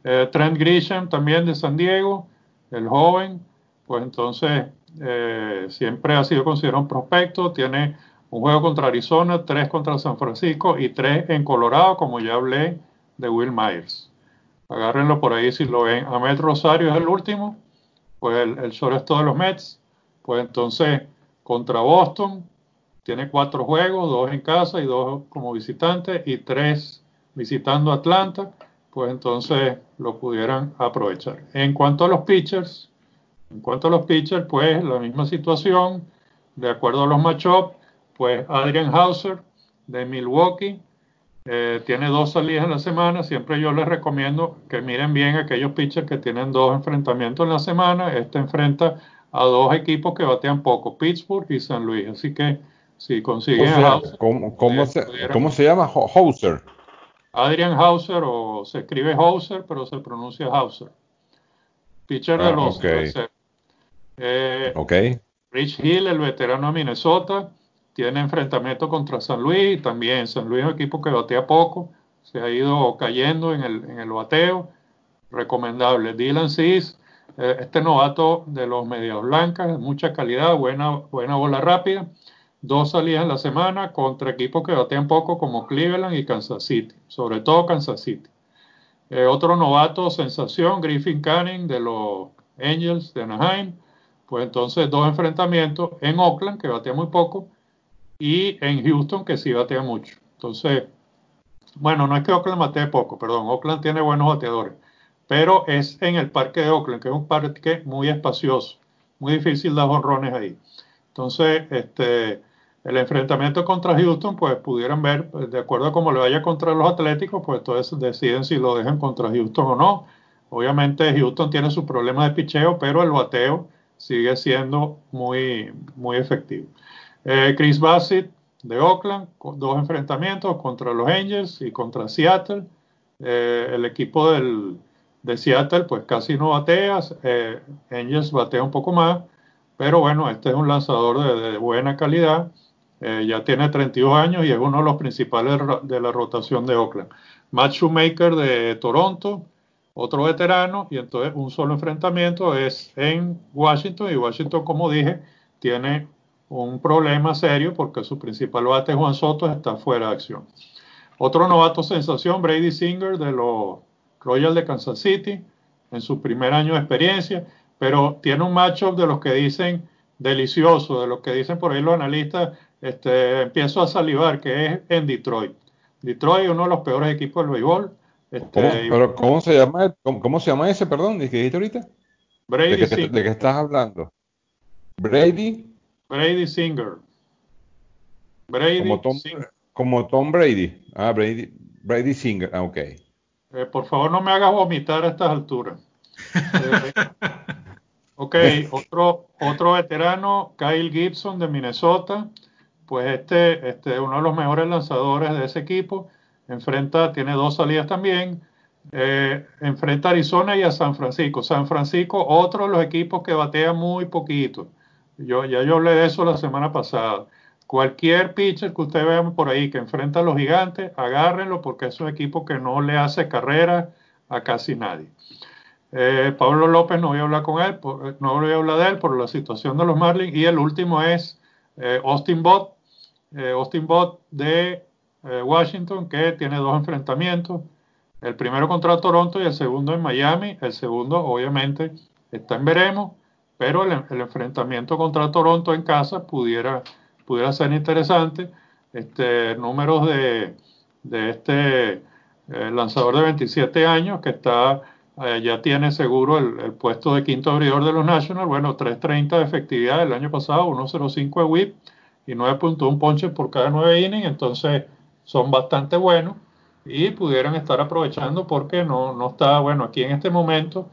Speaker 3: Trent Grisham también de San Diego, el joven, pues entonces siempre ha sido considerado un prospecto. Tiene un juego contra Arizona, 3 contra San Francisco y 3 en Colorado, como ya hablé de Will Myers. Agárrenlo por ahí si lo ven. Ahmed Rosario es el último, pues el shortstop de los Mets. Pues entonces contra Boston tiene 4 juegos, 2 en casa y 2 como visitante y 3 visitando Atlanta, pues entonces lo pudieran aprovechar. En cuanto a los pitchers, pues la misma situación, de acuerdo a los matchups, pues Adrian Hauser de Milwaukee tiene 2 salidas en la semana. Siempre yo les recomiendo que miren bien aquellos pitchers que tienen 2 enfrentamientos en la semana. Este enfrenta a 2 equipos que batean poco, Pittsburgh y San Luis. Así que si consiguen a Hauser,
Speaker 1: ¿Cómo se llama? Hauser.
Speaker 3: Adrian Hauser, o se escribe Hauser, pero se pronuncia Hauser. Pitcher de los
Speaker 1: Ok. Ok.
Speaker 3: Rich Hill, el veterano de Minnesota, tiene enfrentamiento contra San Luis. También San Luis es un equipo que batea poco, se ha ido cayendo en el bateo. Recomendable. Dylan Cease, este novato de los Medias Blancas, mucha calidad, buena bola rápida. 2 salidas en la semana contra equipos que batean poco como Cleveland y Kansas City, sobre todo Kansas City. Otro novato, sensación, Griffin Canning de los Angels de Anaheim. Pues entonces 2 enfrentamientos en Oakland, que batea muy poco, y en Houston, que sí batea mucho. Entonces, bueno, no es que Oakland batee poco, perdón, Oakland tiene buenos bateadores, pero es en el parque de Oakland, que es un parque muy espacioso, muy difícil dar jonrones ahí. Entonces, el enfrentamiento contra Houston, pues pudieran ver, pues, de acuerdo a cómo le vaya contra los Atléticos, pues entonces deciden si lo dejan contra Houston o no. Obviamente Houston tiene sus problemas de picheo, pero el bateo sigue siendo muy, muy efectivo. Chris Bassitt de Oakland, 2 enfrentamientos contra los Angels y contra Seattle. El equipo de Seattle pues casi no batea, Angels batea un poco más, pero bueno, este es un lanzador de buena calidad. Ya tiene 32 años y es uno de los principales de la rotación de Oakland. Matt Shoemaker de Toronto, otro veterano, y entonces un solo enfrentamiento es en Washington, y Washington, como dije, tiene un problema serio porque su principal bate, Juan Soto, está fuera de acción. Otro novato sensación, Brady Singer de los Royals de Kansas City, en su primer año de experiencia, pero tiene un matchup de los que dicen delicioso, de los que dicen por ahí los analistas, empiezo a salivar, que es en Detroit. Detroit es uno de los peores equipos del béisbol.
Speaker 1: ¿Cómo se llama? ¿Cómo se llama ese, perdón? ¿De qué dijiste ahorita?
Speaker 3: Brady Singer.
Speaker 1: ¿De qué estás hablando? Brady,
Speaker 3: Brady Singer. Brady
Speaker 1: como Tom,
Speaker 3: Singer.
Speaker 1: como Tom Brady. Brady Singer. Ok.
Speaker 3: Por favor, no me hagas vomitar a estas alturas. Ok, otro veterano, Kyle Gibson de Minnesota, pues uno de los mejores lanzadores de ese equipo, tiene 2 salidas también, enfrenta a Arizona y a San Francisco. San Francisco, otro de los equipos que batea muy poquito. Yo hablé de eso la semana pasada. Cualquier pitcher que usted vea por ahí que enfrenta a los Gigantes, agárrenlo porque es un equipo que no le hace carrera a casi nadie. Pablo López, no voy a hablar con él, no voy a hablar de él por la situación de los Marlins. Y el último es Austin Bott de Washington, que tiene 2 enfrentamientos. El primero contra Toronto y el segundo en Miami. El segundo, obviamente, está en veremos, pero el enfrentamiento contra Toronto en casa pudiera ser interesante. Números de lanzador de 27 años que ya tiene seguro el puesto de quinto abridor de los Nationals. Bueno, 3.30 de efectividad el año pasado, 1.05 de whip y 9.1 ponches por cada 9 innings. Entonces son bastante buenos y pudieran estar aprovechando porque no está, bueno, aquí en este momento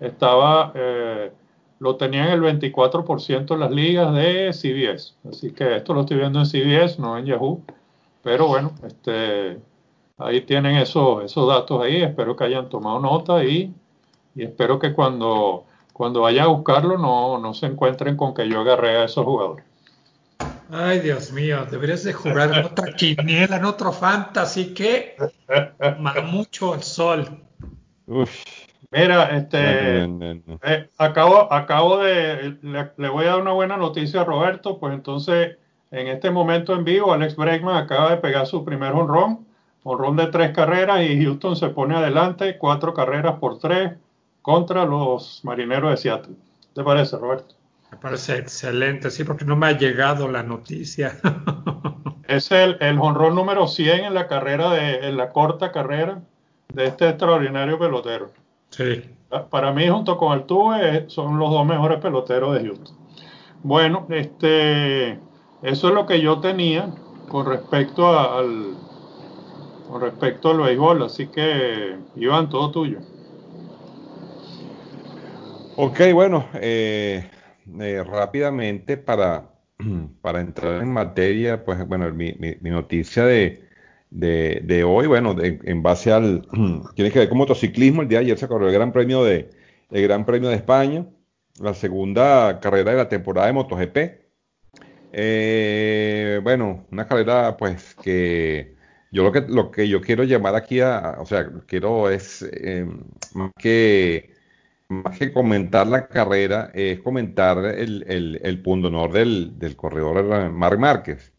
Speaker 3: lo tenían el 24% en las ligas de CBS. Así que esto lo estoy viendo en CBS, no en Yahoo. Pero bueno, ahí tienen esos datos ahí. Espero que hayan tomado nota y espero que cuando vayan a buscarlo no se encuentren con que yo agarré a esos jugadores.
Speaker 2: Ay, Dios mío, deberías de jugar en otra quiniela, en otro fantasy, que mucho el sol.
Speaker 1: Uf,
Speaker 3: Mira,
Speaker 1: no, no, no.
Speaker 3: le voy a dar una buena noticia a Roberto, pues entonces en este momento en vivo Alex Bregman acaba de pegar su primer honrón de 3 carreras y Houston se pone adelante 4 carreras por 3 contra los Marineros de Seattle. ¿Qué te parece, Roberto?
Speaker 2: Me parece excelente, sí, porque no me ha llegado la noticia.
Speaker 3: Es el jonrón número 100 en en la corta carrera de este extraordinario pelotero.
Speaker 2: Sí.
Speaker 3: Para mí, junto con Altuve, son los dos mejores peloteros de Houston. Bueno, eso es lo que yo tenía con respecto con respecto al béisbol. Así que, Iván, todo tuyo.
Speaker 1: Ok, bueno, rápidamente para entrar en materia, pues bueno, mi noticia de hoy, bueno, en base al, tiene que ver con motociclismo. El día de ayer se corrió el Gran Premio de España, la segunda carrera de la temporada de MotoGP. Bueno, una carrera pues que lo que yo quiero llamar aquí o sea, quiero es más más que comentar la carrera, es comentar el punto honor del corredor Marc Márquez.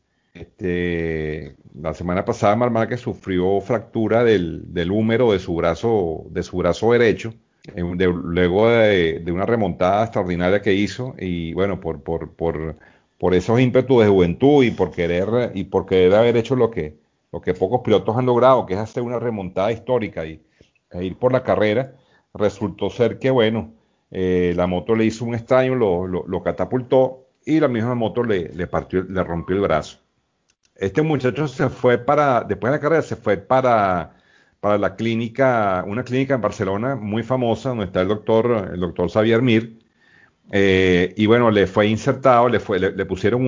Speaker 1: La semana pasada Marc Márquez sufrió fractura del húmero de su brazo derecho, luego de una remontada extraordinaria que hizo, y bueno, por esos ímpetus de juventud y por querer haber hecho lo que pocos pilotos han logrado, que es hacer una remontada histórica e ir por la carrera. Resultó ser que, bueno, la moto le hizo un extraño, lo catapultó y la misma moto le rompió el brazo. Este muchacho después de la carrera, se fue para la clínica, una clínica en Barcelona muy famosa, donde está el doctor Xavier Mir. Y bueno, le fue insertado, le pusieron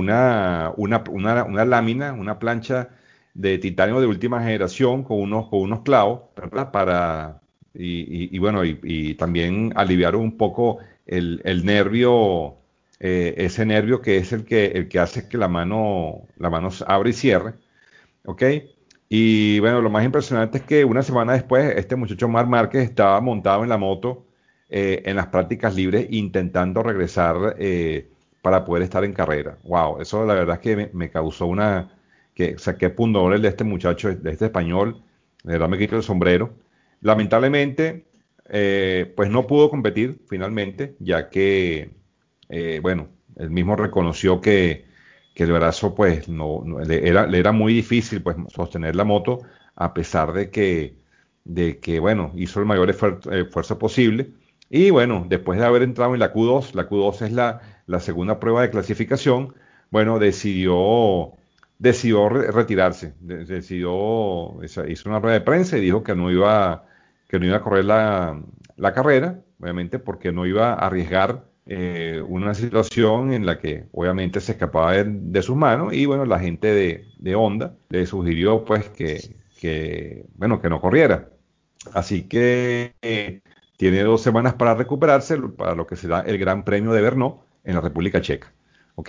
Speaker 1: una lámina, una plancha de titanio de última generación con unos clavos, ¿verdad? Y bueno, y también aliviaron un poco el nervio, ese nervio que es el que hace que la mano se abra y cierre, ¿ok? Y bueno, lo más impresionante es que una semana después, este muchacho Marc Márquez estaba montado en la moto en las prácticas libres intentando regresar para poder estar en carrera. Wow, eso la verdad es que me causó que saqué pundonor el de este muchacho, de este español, de verdad me quito el sombrero. Lamentablemente, pues no pudo competir finalmente, ya que, bueno, él mismo reconoció que el brazo pues le era muy difícil pues sostener la moto a pesar de que bueno, hizo el mayor esfuerzo posible. Y bueno, después de haber entrado en la Q2 es la segunda prueba de clasificación, bueno, decidió retirarse, hizo una rueda de prensa y dijo que no iba a correr la carrera, obviamente porque no iba a arriesgar una situación en la que obviamente se escapaba de sus manos y bueno, la gente de Honda le sugirió pues bueno, que no corriera. Así que tiene 2 semanas para recuperarse, para lo que será el Gran Premio de Brno en la República Checa. ¿Ok?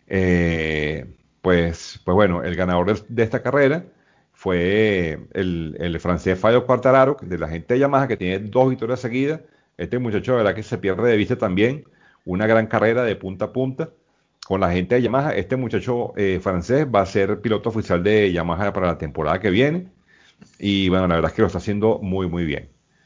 Speaker 1: Pues bueno, el ganador de esta carrera fue el francés Fabio Quartararo, de la gente de Yamaha, que tiene 2 victorias seguidas. Este muchacho, de verdad, que se pierde de vista también. Una gran carrera de punta a punta con la gente de Yamaha. Este muchacho francés va a ser piloto oficial de Yamaha para la temporada que viene. Y bueno, la verdad es que lo está haciendo muy, muy bien.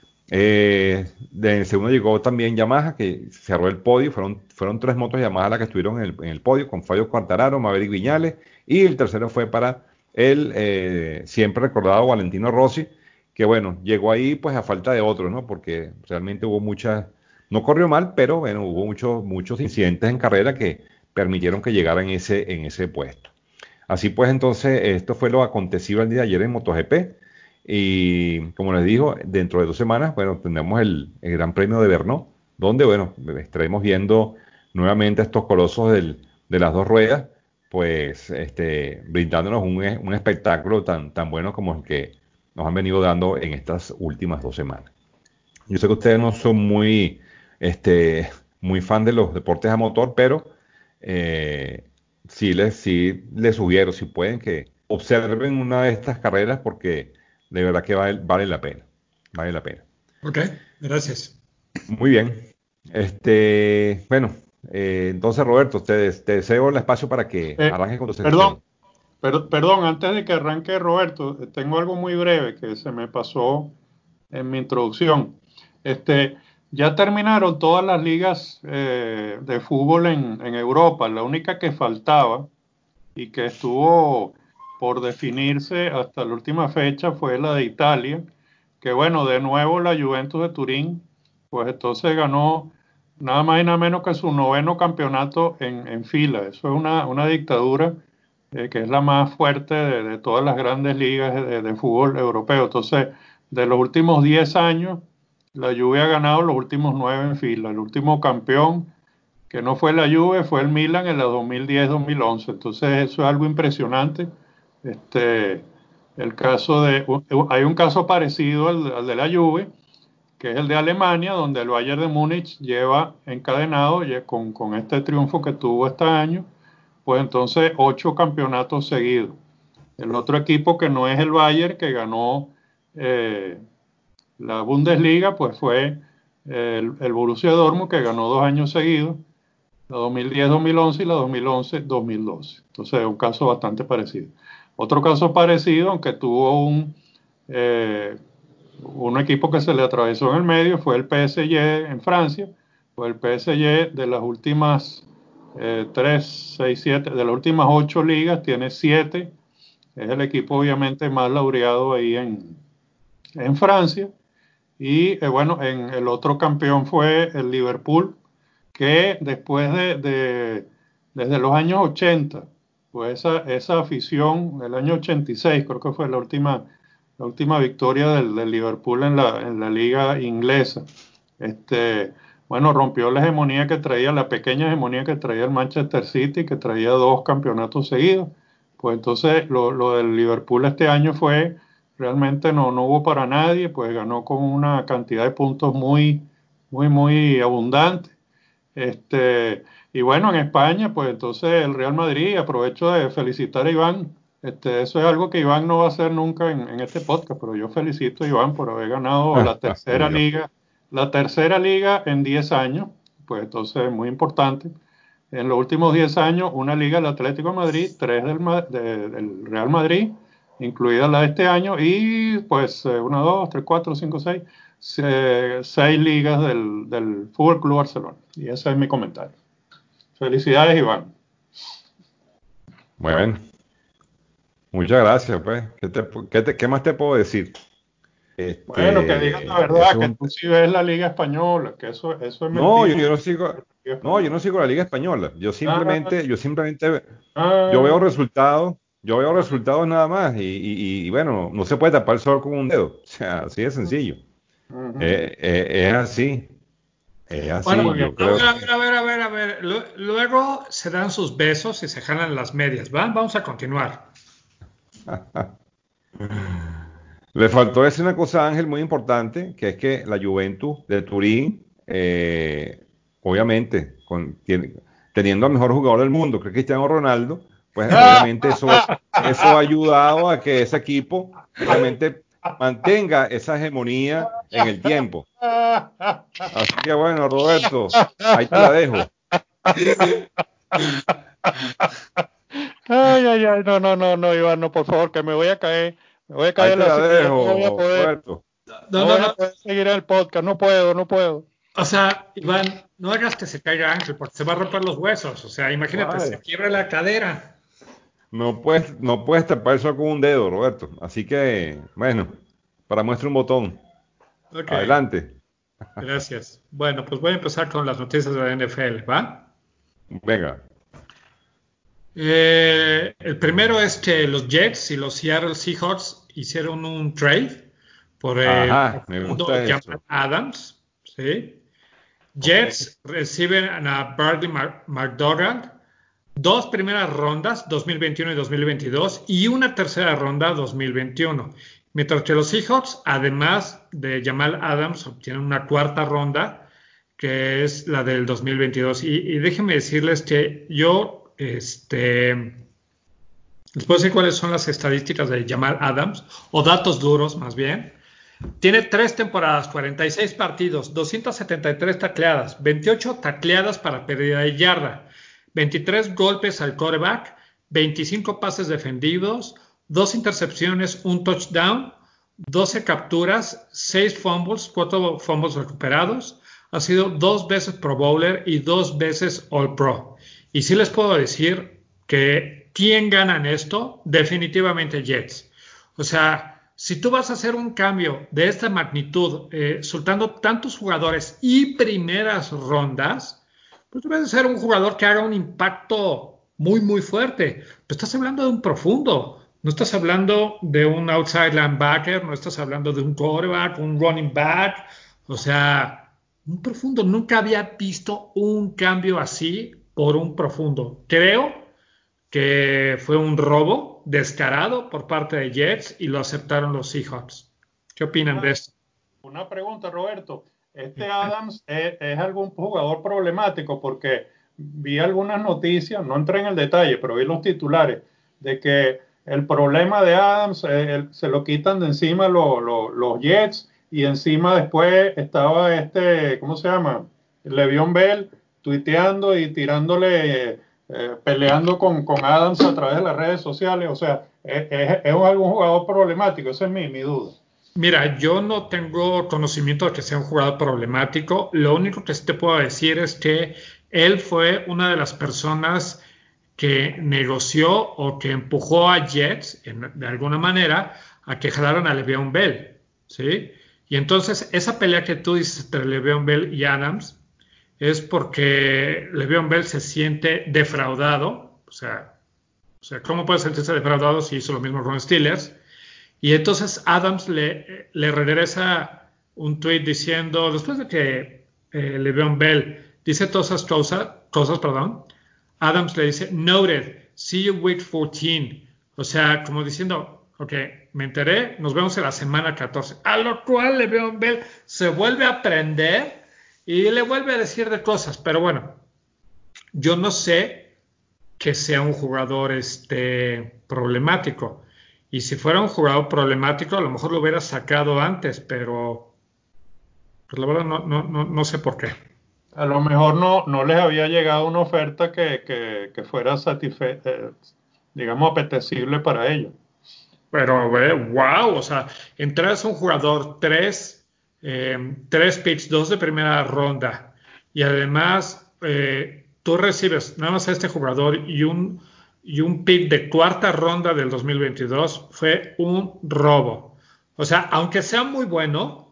Speaker 1: En segundo llegó también Yamaha, que cerró el podio. Fueron 3 motos Yamaha las que estuvieron en el podio, con Fabio Quartararo, Maverick Viñales, y el tercero fue para el siempre recordado Valentino Rossi, que bueno, llegó ahí pues a falta de otros, ¿no? Porque realmente hubo no corrió mal, pero bueno, hubo muchos incidentes en carrera que permitieron que llegara en ese puesto. Así pues, entonces, esto fue lo acontecido el día de ayer en MotoGP. Y como les digo, dentro de 2 semanas, bueno, tendremos el Gran Premio de Brno, donde, bueno, estaremos viendo nuevamente a estos colosos de las dos ruedas, pues, brindándonos un espectáculo tan bueno como el que nos han venido dando en estas últimas 2 semanas. Yo sé que ustedes no son muy fan de los deportes a motor, pero eh, sí les sugiero, si pueden, que observen una de estas carreras porque de verdad que vale la pena. Vale la pena.
Speaker 2: Ok, gracias.
Speaker 1: Muy bien. Bueno, entonces Roberto, te deseo el espacio para que
Speaker 3: Eh,
Speaker 1: arranques con tu
Speaker 3: perdón,
Speaker 1: sección.
Speaker 3: perdón, antes de que arranque Roberto, tengo algo muy breve que se me pasó en mi introducción. Este, ya terminaron todas las ligas de fútbol en Europa. La única que faltaba y que estuvo por definirse hasta la última fecha fue la de Italia, que bueno, de nuevo la Juventus de Turín, pues entonces ganó nada más y nada menos que su noveno campeonato en fila. Eso es una dictadura que es la más fuerte de todas las grandes ligas de fútbol europeo. Entonces, de los últimos 10 años, la Juve ha ganado los últimos 9 en fila. El último campeón que no fue la Juve, fue el Milan en la 2010-2011. Entonces eso es algo impresionante. Este, hay un caso parecido al de la Juve, que es el de Alemania, donde el Bayern de Múnich lleva encadenado con este triunfo que tuvo este año, pues entonces 8 campeonatos seguidos. El otro equipo que no es el Bayern, que ganó eh, la Bundesliga, pues fue el Borussia Dortmund, que ganó 2 años seguidos, la 2010-2011 y la 2011-2012. Entonces es un caso bastante parecido. Otro caso parecido, aunque tuvo un equipo que se le atravesó en el medio, fue el PSG en Francia. Fue el PSG de las últimas 3, 6, 7, de las últimas 8 ligas, tiene 7. Es el equipo obviamente más laureado ahí en Francia. Y bueno, el otro campeón fue el Liverpool, que después desde los años 80, pues esa afición, el año 86 creo que fue la última victoria del Liverpool en la liga inglesa. Este, bueno, rompió la hegemonía que traía, la pequeña hegemonía que traía el Manchester City, que traía 2 campeonatos seguidos. Pues entonces lo del Liverpool este año fue, realmente no hubo para nadie, pues ganó con una cantidad de puntos muy, muy, muy abundante. Y bueno, en España, pues entonces el Real Madrid, aprovecho de felicitar a Iván. Eso es algo que Iván no va a hacer nunca en este podcast, pero yo felicito a Iván por haber ganado
Speaker 1: Obvio.
Speaker 3: la tercera liga en 10 años, pues entonces muy importante. En los últimos 10 años, una liga del Atlético de Madrid, 3 del Real Madrid, incluida la de este año, y pues 1, 2, 3, 4, 5, 6, 6 ligas del Fútbol Club Barcelona. Y ese es mi comentario. Felicidades, Iván.
Speaker 1: Bueno, muchas gracias, pues. ¿Qué más te puedo decir?
Speaker 3: Bueno, que digas la
Speaker 1: Eso es
Speaker 3: verdad, que
Speaker 1: un...
Speaker 3: tú sí ves la Liga Española, que eso es
Speaker 1: No,
Speaker 3: mentira.
Speaker 1: yo no sigo,
Speaker 3: Liga
Speaker 1: no, yo
Speaker 3: Española.
Speaker 1: no sigo la Liga Española.
Speaker 3: Ah,
Speaker 1: Yo
Speaker 3: ah,
Speaker 1: veo
Speaker 3: ah.
Speaker 1: resultados nada más y bueno, no se puede tapar el sol con un dedo. O sea, así de sencillo.
Speaker 3: Ujú.
Speaker 1: Es así, es
Speaker 2: Bueno, muy
Speaker 1: así.
Speaker 2: bien.
Speaker 1: Yo
Speaker 2: A
Speaker 1: creo
Speaker 2: ver, a
Speaker 1: que
Speaker 2: ver, a ver, a ver, a ver. Luego se dan sus besos y se jalan las medias, ¿va? Vamos a continuar.
Speaker 1: le faltó decir una cosa a Ángel muy importante, que es que la Juventus de Turín, obviamente, teniendo al mejor jugador del mundo, que es Cristiano Ronaldo, pues obviamente eso ha ayudado a que ese equipo realmente mantenga esa hegemonía en el tiempo. Así que bueno, Roberto, ahí te la dejo.
Speaker 3: Ay, ay, ay, no, no, no, no, Iván, no, por favor, que me voy a
Speaker 1: Ahí
Speaker 3: caer en
Speaker 1: te
Speaker 3: la
Speaker 1: la
Speaker 3: silla, no voy a
Speaker 1: dejo,
Speaker 3: poder,
Speaker 1: Roberto.
Speaker 2: No,
Speaker 3: no
Speaker 2: no,
Speaker 3: voy a
Speaker 2: no.
Speaker 3: poder seguir el podcast, no puedo, no puedo.
Speaker 2: O sea, Iván, no hagas que se caiga Ángel porque se va a romper los huesos. O sea, imagínate, se
Speaker 1: Vale.
Speaker 2: quiebra la cadera.
Speaker 1: No puedes tapar el sol con un dedo, Roberto. Así que, bueno, para muestra un botón.
Speaker 2: Ok,
Speaker 1: Adelante.
Speaker 2: gracias. Bueno, pues voy a empezar con las noticias de la NFL, ¿va?
Speaker 1: Venga.
Speaker 2: El primero es que los Jets y los Seattle Seahawks hicieron un trade por el
Speaker 1: Ajá, me
Speaker 2: profundo
Speaker 1: gusta
Speaker 2: Jamal
Speaker 1: eso.
Speaker 2: Adams, ¿sí?
Speaker 3: Ok.
Speaker 2: Jets reciben a Bradley McDougald, 2 primeras rondas, 2021 y 2022, y una tercera ronda, 2021. Mientras que los Seahawks, además de Jamal Adams, obtienen una cuarta ronda, que es la del 2022. Y déjenme decirles que yo, les puedo decir cuáles son las estadísticas de Jamal Adams, o datos duros más bien. Tiene 3 temporadas, 46 partidos, 273 tacleadas, 28 tacleadas para pérdida de yarda, 23 golpes al quarterback, 25 pases defendidos, 2 intercepciones, 1 touchdown, 12 capturas, 6 fumbles, 4 fumbles recuperados. Ha sido 2 veces Pro Bowler y 2 veces All Pro. Y sí les puedo decir que ¿quién gana en esto? Definitivamente Jets. O sea, si tú vas a hacer un cambio de esta magnitud, soltando tantos jugadores y primeras rondas, pues debes de ser un jugador que haga un impacto muy, muy fuerte. Pero estás hablando de un profundo. No estás hablando de un outside linebacker, no estás hablando de un quarterback, un running back. O sea, un profundo. Nunca había visto un cambio así por un profundo. Creo que fue un robo descarado por parte de Jets y lo aceptaron los Seahawks. ¿Qué opinan de esto?
Speaker 3: Una pregunta, Roberto. ¿Este Adams es algún jugador problemático? Porque vi algunas noticias, no entré en el detalle, pero vi los titulares, de que el problema de Adams se lo quitan de encima los Jets y encima después estaba ¿cómo se llama? Le'Veon Bell tuiteando y tirándole, peleando con Adams a través de las redes sociales. O sea, ¿es algún jugador problemático? Esa es mi duda.
Speaker 2: Mira, yo no tengo conocimiento de que sea un jugador problemático. Lo único que sí te puedo decir es que él fue una de las personas que negoció o que empujó a Jets, de alguna manera, a que jalaran a Le'Veon Bell, ¿sí? Y entonces esa pelea que tú dices entre Le'Veon Bell y Adams es porque Le'Veon Bell se siente defraudado, ¿cómo puede sentirse defraudado si hizo lo mismo con Steelers? Y entonces Adams le regresa un tweet diciendo, después de que Le'Veon Bell dice todas esas cosas, Adams le dice, noted, see you week 14. O sea, como diciendo, ok, me enteré, nos vemos en la semana 14. A lo cual Le'Veon Bell se vuelve a prender y le vuelve a decir de cosas. Pero bueno, yo no sé que sea un jugador problemático. Y si fuera un jugador problemático, a lo mejor lo hubiera sacado antes, pero pues la verdad no sé por qué.
Speaker 3: A lo mejor no les había llegado una oferta que fuera digamos, apetecible para ellos.
Speaker 2: Pero, wow, o sea, entras a un jugador, tres picks, 2 de primera ronda, y además tú recibes nada más a este jugador y un pick de cuarta ronda del 2022, fue un robo. O sea, aunque sea muy bueno,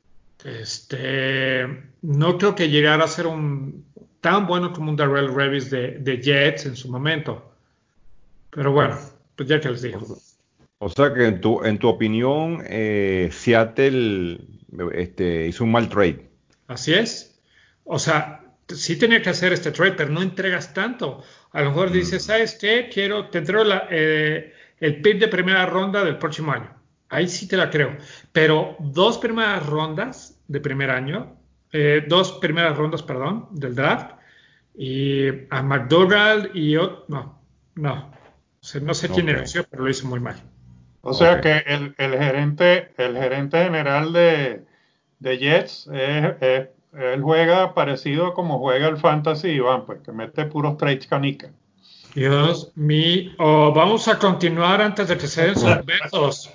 Speaker 2: no creo que llegara a ser tan bueno como un Darrell Revis de Jets en su momento. Pero bueno, pues ya que les digo.
Speaker 1: O sea que en tu opinión, Seattle hizo un mal trade.
Speaker 2: Así es. O sea, sí tenía que hacer este trade, pero no entregas tanto. A lo mejor dices,
Speaker 1: Mm,
Speaker 2: ¿sabes qué? Te entrego el pick de primera ronda del próximo año. Ahí sí te la creo. Pero 2 primeras rondas de primer año, 2 primeras rondas, perdón, del draft, y a McDougall no. O sea, no sé quién
Speaker 1: ok,
Speaker 2: negoció, pero lo hizo muy mal.
Speaker 3: O sea
Speaker 1: ok.
Speaker 3: que el gerente general de Jets, él juega parecido a como juega el Fantasy Iván, pues que mete puros trades canicas.
Speaker 2: Dios mío, vamos a continuar antes de que se den sus besos.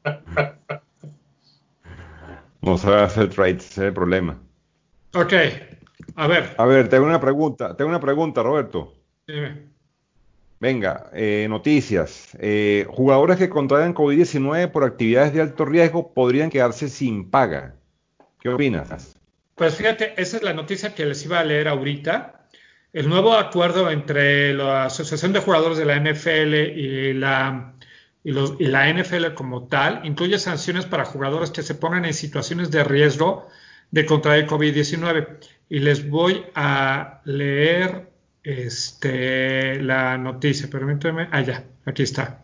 Speaker 1: No sabe hacer trades, ese es el problema.
Speaker 2: Ok, a
Speaker 1: A
Speaker 2: ver,
Speaker 1: ver, tengo una pregunta, Roberto.
Speaker 2: dime.
Speaker 1: Venga, noticias. Jugadores que contraigan COVID-19 por actividades de alto riesgo podrían quedarse sin paga. ¿Qué opinas?
Speaker 2: Pues fíjate, esa es la noticia que les iba a leer ahorita. El nuevo acuerdo entre la Asociación de Jugadores de la NFL y la NFL como tal incluye sanciones para jugadores que se pongan en situaciones de riesgo de contraer COVID-19. Y les voy a leer la noticia. Permítanme. Ah, ya, aquí está.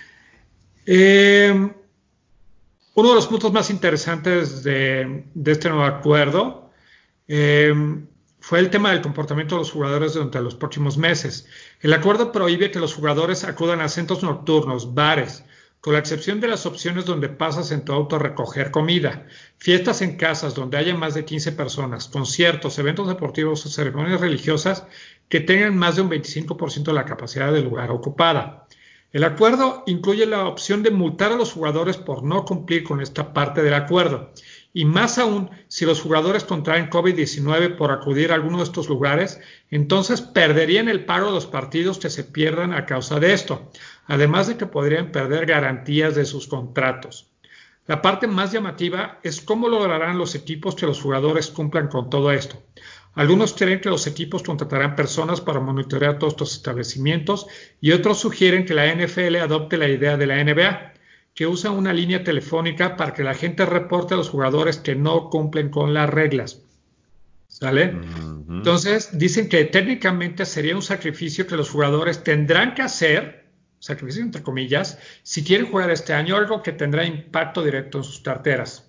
Speaker 2: Eh, Uno de los puntos más interesantes de este nuevo acuerdo eh, fue el tema del comportamiento de los jugadores durante los próximos meses. El acuerdo prohíbe que los jugadores acudan a centros nocturnos, bares, con la excepción de las opciones donde pasas en tu auto a recoger comida, fiestas en casas donde haya más de 15 personas, conciertos, eventos deportivos o ceremonias religiosas que tengan más de un 25% de la capacidad del lugar ocupada. El acuerdo incluye la opción de multar a los jugadores por no cumplir con esta parte del acuerdo. Y más aún, si los jugadores contraen COVID-19 por acudir a alguno de estos lugares, entonces perderían el pago de los partidos que se pierdan a causa de esto, además de que podrían perder garantías de sus contratos. La parte más llamativa es cómo lograrán los equipos que los jugadores cumplan con todo esto. Algunos creen que los equipos contratarán personas para monitorear todos estos establecimientos y otros sugieren que la NFL adopte la idea de la NBA, que usa una línea telefónica para que la gente reporte a los jugadores que no cumplen con las reglas. ¿Sale? Entonces, dicen que técnicamente sería un sacrificio que los jugadores tendrán que hacer, sacrificio entre comillas, si quieren jugar este año, algo que tendrá impacto directo en sus carteras.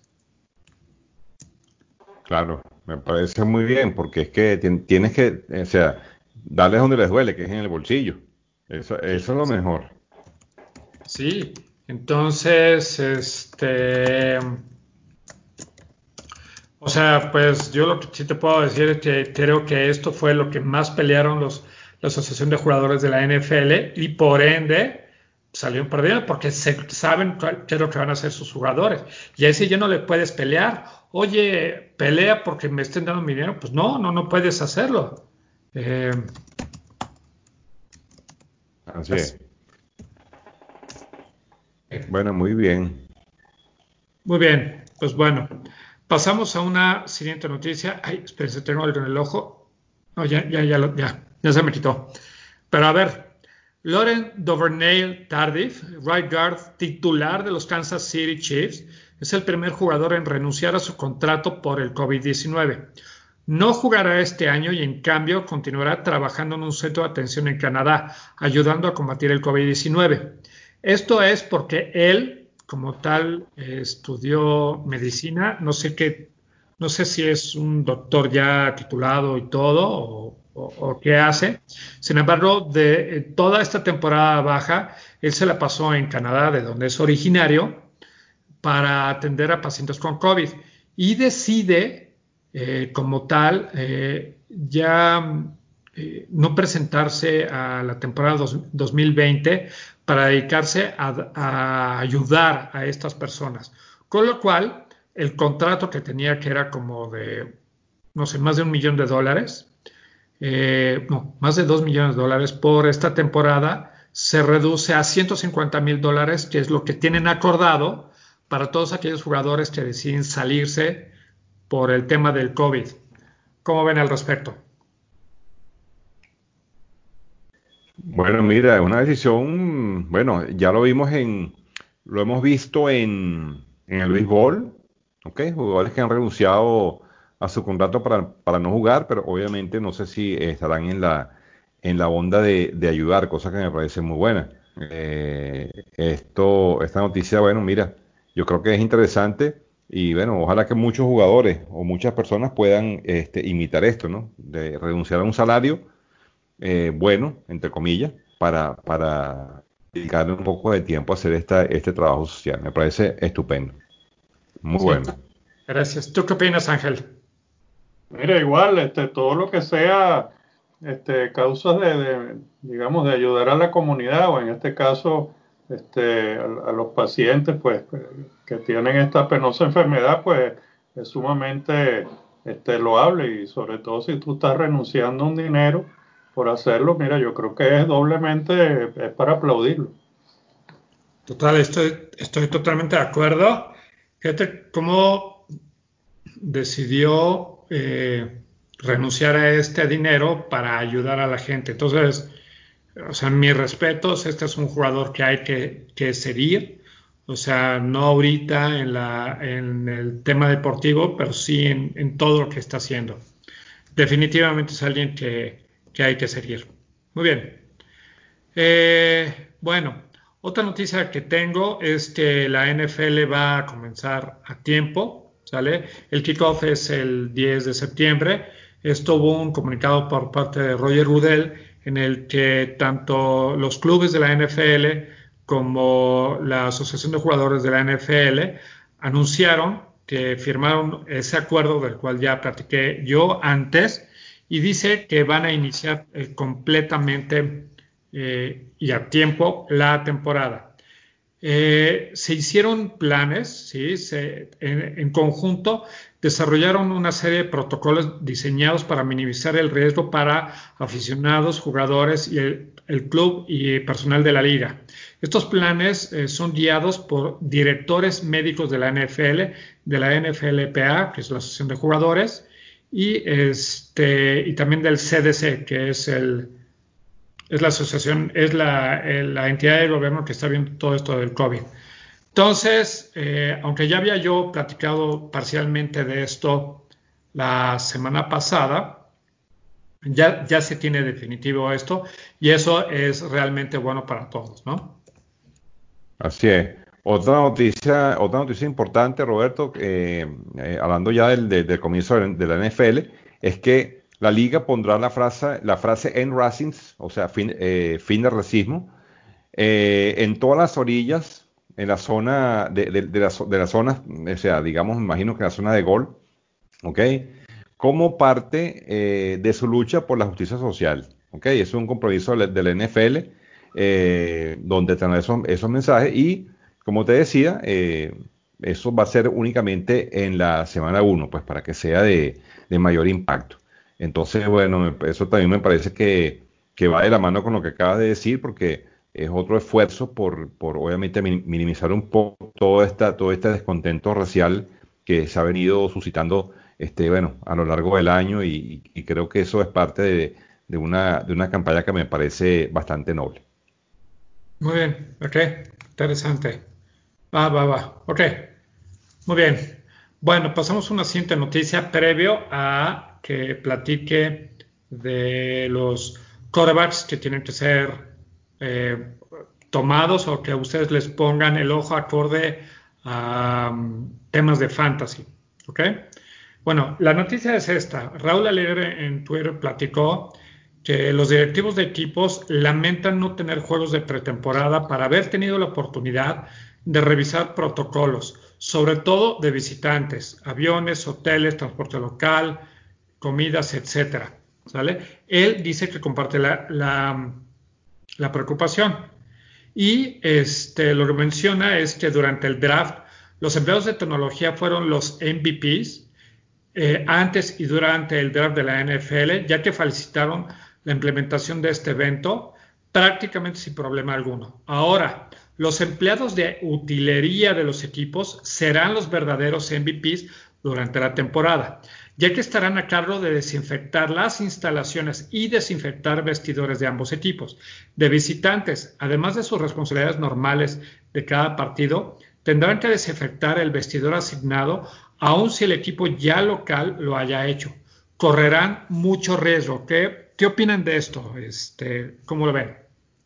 Speaker 1: Claro, me parece muy bien, porque es que tienes que, o sea, darles donde les duele, que es en el bolsillo. Eso es lo mejor.
Speaker 2: Sí, entonces, o sea, pues yo lo que sí te puedo decir es que creo que esto fue lo que más pelearon la Asociación de Jugadores de la NFL y por ende salieron perdiendo porque saben qué es lo que van a hacer sus jugadores. Y ahí sí ya no le puedes pelear. Oye, pelea porque me estén dando mi dinero. Pues no puedes hacerlo.
Speaker 1: Así es. Bueno, muy bien.
Speaker 2: Muy bien, pues bueno, pasamos a una siguiente noticia. Ay, espérense, tengo algo en el ojo. No, ya se me quitó. Pero a ver, Laurent Duvernay-Tardif, right guard titular de los Kansas City Chiefs, es el primer jugador en renunciar a su contrato por el COVID-19. No jugará este año y en cambio continuará trabajando en un centro de atención en Canadá, ayudando a combatir el COVID-19. Esto es porque él, como tal, estudió medicina, no sé si es un doctor ya titulado y todo o qué hace. Sin embargo, de toda esta temporada baja, él se la pasó en Canadá, de donde es originario, para atender a pacientes con COVID y decide, como tal, ya no presentarse a la temporada 2020 para dedicarse a ayudar a estas personas. Con lo cual, el contrato que tenía, que era como de, no sé, más de $1 millón, no, más de $2 millones por esta temporada, se reduce a $150,000, que es lo que tienen acordado para todos aquellos jugadores que deciden salirse por el tema del COVID. ¿Cómo ven al respecto?
Speaker 1: Bueno, mira, es una decisión, bueno, ya lo hemos visto en el béisbol, ¿ok? Jugadores que han renunciado a su contrato para no jugar, pero obviamente no sé si estarán en la onda de ayudar, cosa que me parece muy buena. Esta noticia, bueno, mira, yo creo que es interesante y bueno, ojalá que muchos jugadores o muchas personas puedan imitar esto, ¿no? De renunciar a un salario bueno, entre comillas, para dedicarle un poco de tiempo a hacer este trabajo social. Me parece estupendo. Muy
Speaker 2: Sí,
Speaker 1: bueno.
Speaker 2: gracias. ¿Tú qué opinas, Ángel?
Speaker 3: Mira, igual, todo lo que sea, causas digamos, de ayudar a la comunidad o en este caso, a los pacientes, pues, que tienen esta penosa enfermedad, pues, es sumamente, loable y sobre todo si tú estás renunciando a un dinero por hacerlo, mira, yo creo que es doblemente, es para aplaudirlo.
Speaker 2: Total, estoy totalmente de acuerdo. Fíjate cómo decidió renunciar a este dinero para ayudar a la gente. Entonces, o sea, mis respetos, este es un jugador que hay que seguir, o sea, no ahorita en el tema deportivo, pero sí en todo lo que está haciendo. Definitivamente es alguien que hay que seguir. Muy bien. Bueno, otra noticia que tengo es que la NFL va a comenzar a tiempo, ¿sale? El kickoff es el 10 de septiembre. Esto hubo un comunicado por parte de Roger Goodell en el que tanto los clubes de la NFL como la Asociación de Jugadores de la NFL anunciaron que firmaron ese acuerdo del cual ya platiqué yo antes y dice que van a iniciar completamente y a tiempo la temporada. Se hicieron planes, ¿sí? En conjunto desarrollaron una serie de protocolos diseñados para minimizar el riesgo para aficionados, jugadores y el club y personal de la liga. Estos planes son guiados por directores médicos de la NFL, de la NFLPA, que es la Asociación de Jugadores, y también del CDC, que es la asociación, es la entidad de gobierno que está viendo todo esto del COVID. Entonces, aunque ya había yo platicado parcialmente de esto la semana pasada, ya se tiene definitivo esto y eso es realmente bueno para todos, ¿no?
Speaker 1: Así es. Otra noticia importante, Roberto, hablando ya del comienzo de la NFL, es que la liga pondrá la frase End Racism, o sea, fin del racismo, en todas las orillas, en la zona de las zonas, o sea, digamos, me imagino que la zona de gol, ¿ok? Como parte de su lucha por la justicia social, ¿ok? Es un compromiso de la NFL, donde tendrá esos mensajes y, como te decía, eso va a ser únicamente en la semana 1, pues para que sea de mayor impacto. Entonces, bueno, eso también me parece que va de la mano con lo que acabas de decir, porque es otro esfuerzo por obviamente minimizar un poco todo este descontento racial que se ha venido suscitando bueno, a lo largo del año y creo que eso es parte de una campaña que me parece bastante noble.
Speaker 2: Muy bien, ok, interesante. Va, ok, muy bien. Bueno, pasamos a una siguiente noticia previo a que platique de los quarterbacks que tienen que ser eh, tomados o que ustedes les pongan el ojo acorde a temas de fantasy, ¿ok? Bueno, la noticia es esta. Raúl Alegre en Twitter platicó que los directivos de equipos lamentan no tener juegos de pretemporada para haber tenido la oportunidad de revisar protocolos, sobre todo de visitantes, aviones, hoteles, transporte local, comidas, etcétera. ¿Sale? Él dice que comparte la preocupación. Y lo que menciona es que durante el draft, los empleados de tecnología fueron los MVPs antes y durante el draft de la NFL, ya que felicitaron la implementación de este evento prácticamente sin problema alguno. Ahora, los empleados de utilería de los equipos serán los verdaderos MVPs durante la temporada, ya que estarán a cargo de desinfectar las instalaciones y desinfectar vestidores de ambos equipos. De visitantes, además de sus responsabilidades normales de cada partido, tendrán que desinfectar el vestidor asignado, aun si el equipo ya local lo haya hecho. Correrán mucho riesgo. ¿Qué opinan de esto? ¿Cómo lo ven?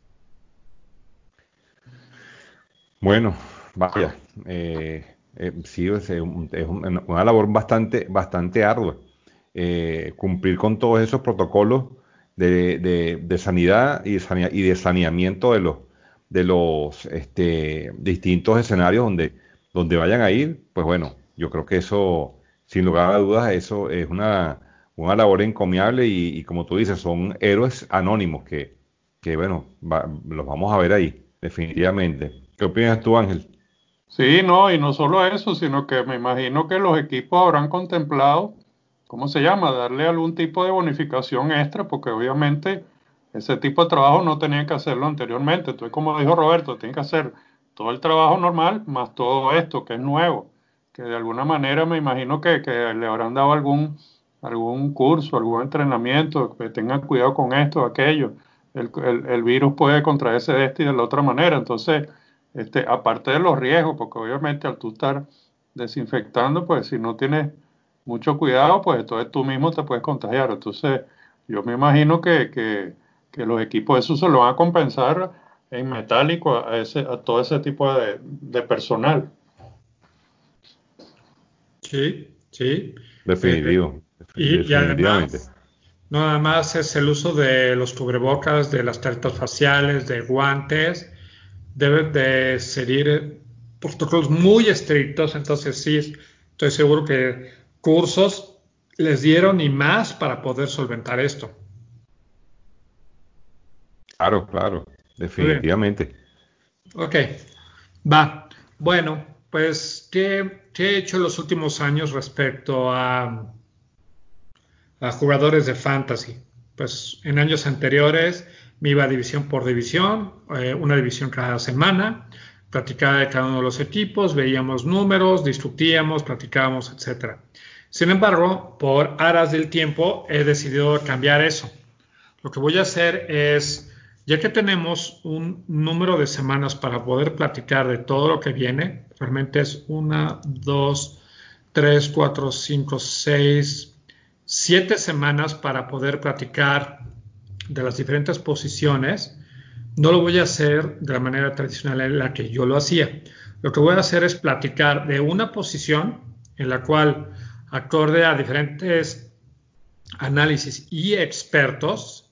Speaker 1: Bueno, vaya, sí, una labor bastante ardua. Cumplir con todos esos protocolos de sanidad y de saneamiento de los distintos escenarios donde vayan a ir, pues bueno, yo creo que eso, sin lugar a dudas, eso es una labor encomiable y como tú dices, son héroes anónimos que bueno, los vamos a ver ahí, definitivamente. ¿Qué opinas tú, Ángel?
Speaker 3: Sí, no, y no solo eso, sino que me imagino que los equipos habrán contemplado, ¿cómo se llama? Darle algún tipo de bonificación extra, porque obviamente ese tipo de trabajo no tenían que hacerlo anteriormente. Entonces, como dijo Roberto, tienen que hacer todo el trabajo normal más todo esto que es nuevo, que de alguna manera me imagino que le habrán dado algún curso, algún entrenamiento, que tengan cuidado con esto, aquello. El virus puede contraerse de esta y de la otra manera. Entonces, aparte de los riesgos, porque obviamente al tú estar desinfectando, pues si no tienes mucho cuidado, pues entonces tú mismo te puedes contagiar. Entonces, yo me imagino que los equipos eso se lo van a compensar en metálico a todo ese tipo de personal.
Speaker 2: Sí, sí. Eh,
Speaker 1: Definitivo,
Speaker 2: y
Speaker 1: definitivamente.
Speaker 2: además, no nada más es el uso de los cubrebocas, de las caretas faciales, de guantes, deben de seguir protocolos muy estrictos, entonces sí, estoy seguro que cursos les dieron y más para poder solventar esto.
Speaker 1: Claro, claro,
Speaker 2: Muy bien.
Speaker 1: definitivamente.
Speaker 2: Ok, va. Bueno, pues, ¿qué he hecho en los últimos años respecto a jugadores de fantasy? Pues en años anteriores me iba división por división, una división cada semana, platicaba de cada uno de los equipos, veíamos números, discutíamos, platicábamos, etcétera. Sin embargo, por aras del tiempo, he decidido cambiar eso. Lo que voy a hacer es, ya que tenemos un número de semanas para poder platicar de todo lo que viene, realmente es 1, 2, 3, 4, 5, 6, 7 semanas para poder platicar de las diferentes posiciones. No lo voy a hacer de la manera tradicional en la que yo lo hacía. Lo que voy a hacer es platicar de una posición en la cual, acorde a diferentes análisis y expertos,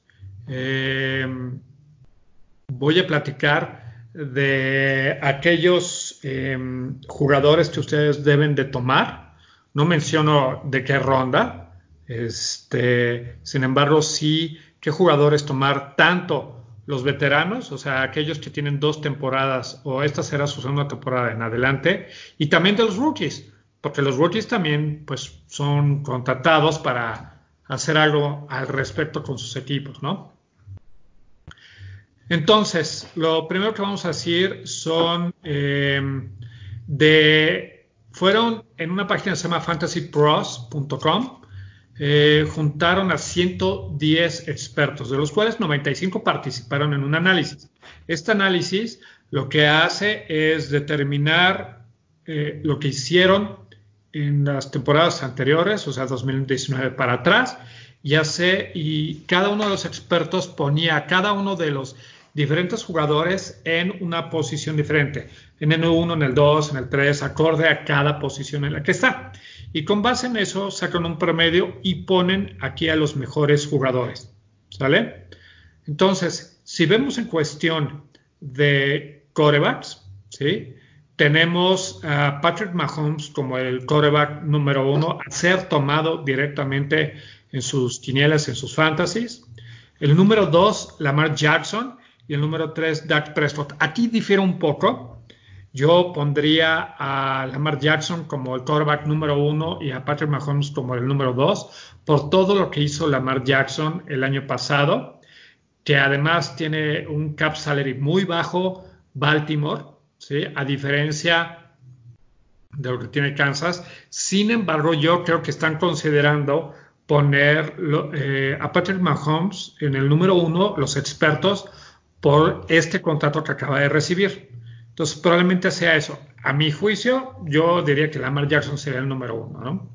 Speaker 2: voy a platicar de aquellos jugadores que ustedes deben de tomar. No menciono de qué ronda, sin embargo, sí qué jugadores tomar, tanto los veteranos, o sea, aquellos que tienen 2 temporadas o esta será su segunda temporada en adelante, y también de los rookies, porque los rookies también pues son contratados para hacer algo al respecto con sus equipos, ¿no? Entonces, lo primero que vamos a decir son fueron en una página que se llama fantasypros.com, juntaron a 110 expertos, de los cuales 95 participaron en un análisis. Este análisis lo que hace es determinar lo que hicieron en las temporadas anteriores, o sea, 2019 para atrás, y cada uno de los expertos ponía a cada uno de los diferentes jugadores en una posición diferente, en el 1, en el 2, en el 3, acorde a cada posición en la que está. Y con base en eso sacan un promedio y ponen aquí a los mejores jugadores. ¿Sale? Entonces, si vemos en cuestión de quarterbacks, ¿sí? Tenemos a Patrick Mahomes como el quarterback número 1 a ser tomado directamente en sus quinielas, en sus fantasies. El número 2, Lamar Jackson. Y el número 3, Dak Prescott. Aquí difiere un poco. Yo pondría a Lamar Jackson como el quarterback número 1 y a Patrick Mahomes como el número 2 por todo lo que hizo Lamar Jackson el año pasado, que además tiene un cap salary muy bajo, Baltimore, ¿sí? A diferencia de lo que tiene Kansas. Sin embargo, yo creo que están considerando poner a Patrick Mahomes en el número 1, los expertos, por este contrato que acaba de recibir. Entonces, probablemente sea eso. A mi juicio, yo diría que Lamar Jackson sería el número 1, ¿no?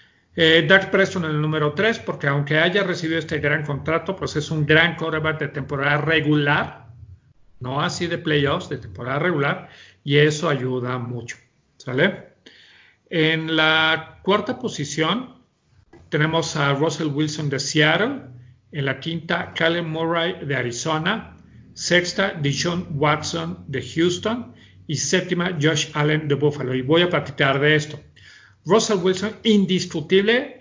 Speaker 2: Dak Prescott en el número 3, porque aunque haya recibido este gran contrato, pues es un gran quarterback de temporada regular, no así de playoffs, de temporada regular, y eso ayuda mucho, ¿sale? En la cuarta posición tenemos a Russell Wilson de Seattle, en la quinta, Kyler Murray de Arizona, sexta, Deshaun Watson de Houston y séptima, Josh Allen de Buffalo. Y voy a platicar de esto. Russell Wilson, indiscutible,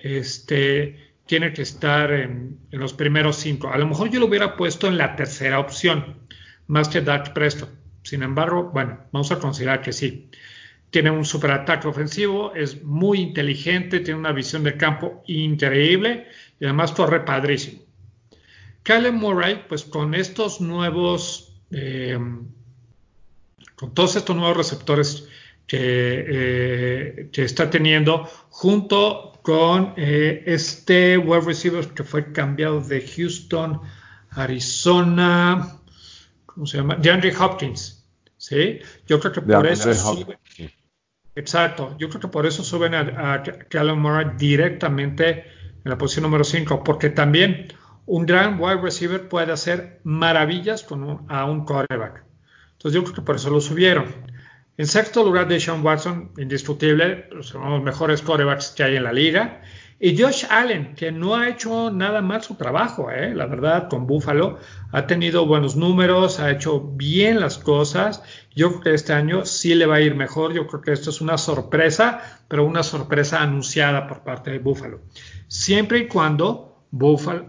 Speaker 2: tiene que estar en los primeros 5. A lo mejor yo lo hubiera puesto en la tercera opción, más que Dak Prescott. Sin embargo, bueno, vamos a considerar que sí. Tiene un superataque ofensivo, es muy inteligente, tiene una visión de campo increíble y además corre padrísimo. Kyler Murray, pues con estos nuevos, con todos estos nuevos receptores que está teniendo, junto con este wide receiver que fue cambiado de Houston, Arizona, ¿cómo se llama? DeAndre Hopkins, ¿sí? Yo creo que por eso sube, exacto, yo creo que por eso suben a Kyler Murray directamente en la posición número 5, porque también un gran wide receiver puede hacer maravillas a un quarterback. Entonces yo creo que por eso lo subieron. En sexto lugar, Deshaun Watson, indiscutible, son los mejores quarterbacks que hay en la liga. Y Josh Allen, que no ha hecho nada mal su trabajo, la verdad, con Buffalo. Ha tenido buenos números, ha hecho bien las cosas. Yo creo que este año sí le va a ir mejor. Yo creo que esto es una sorpresa, pero una sorpresa anunciada por parte de Buffalo. Siempre y cuando Buffalo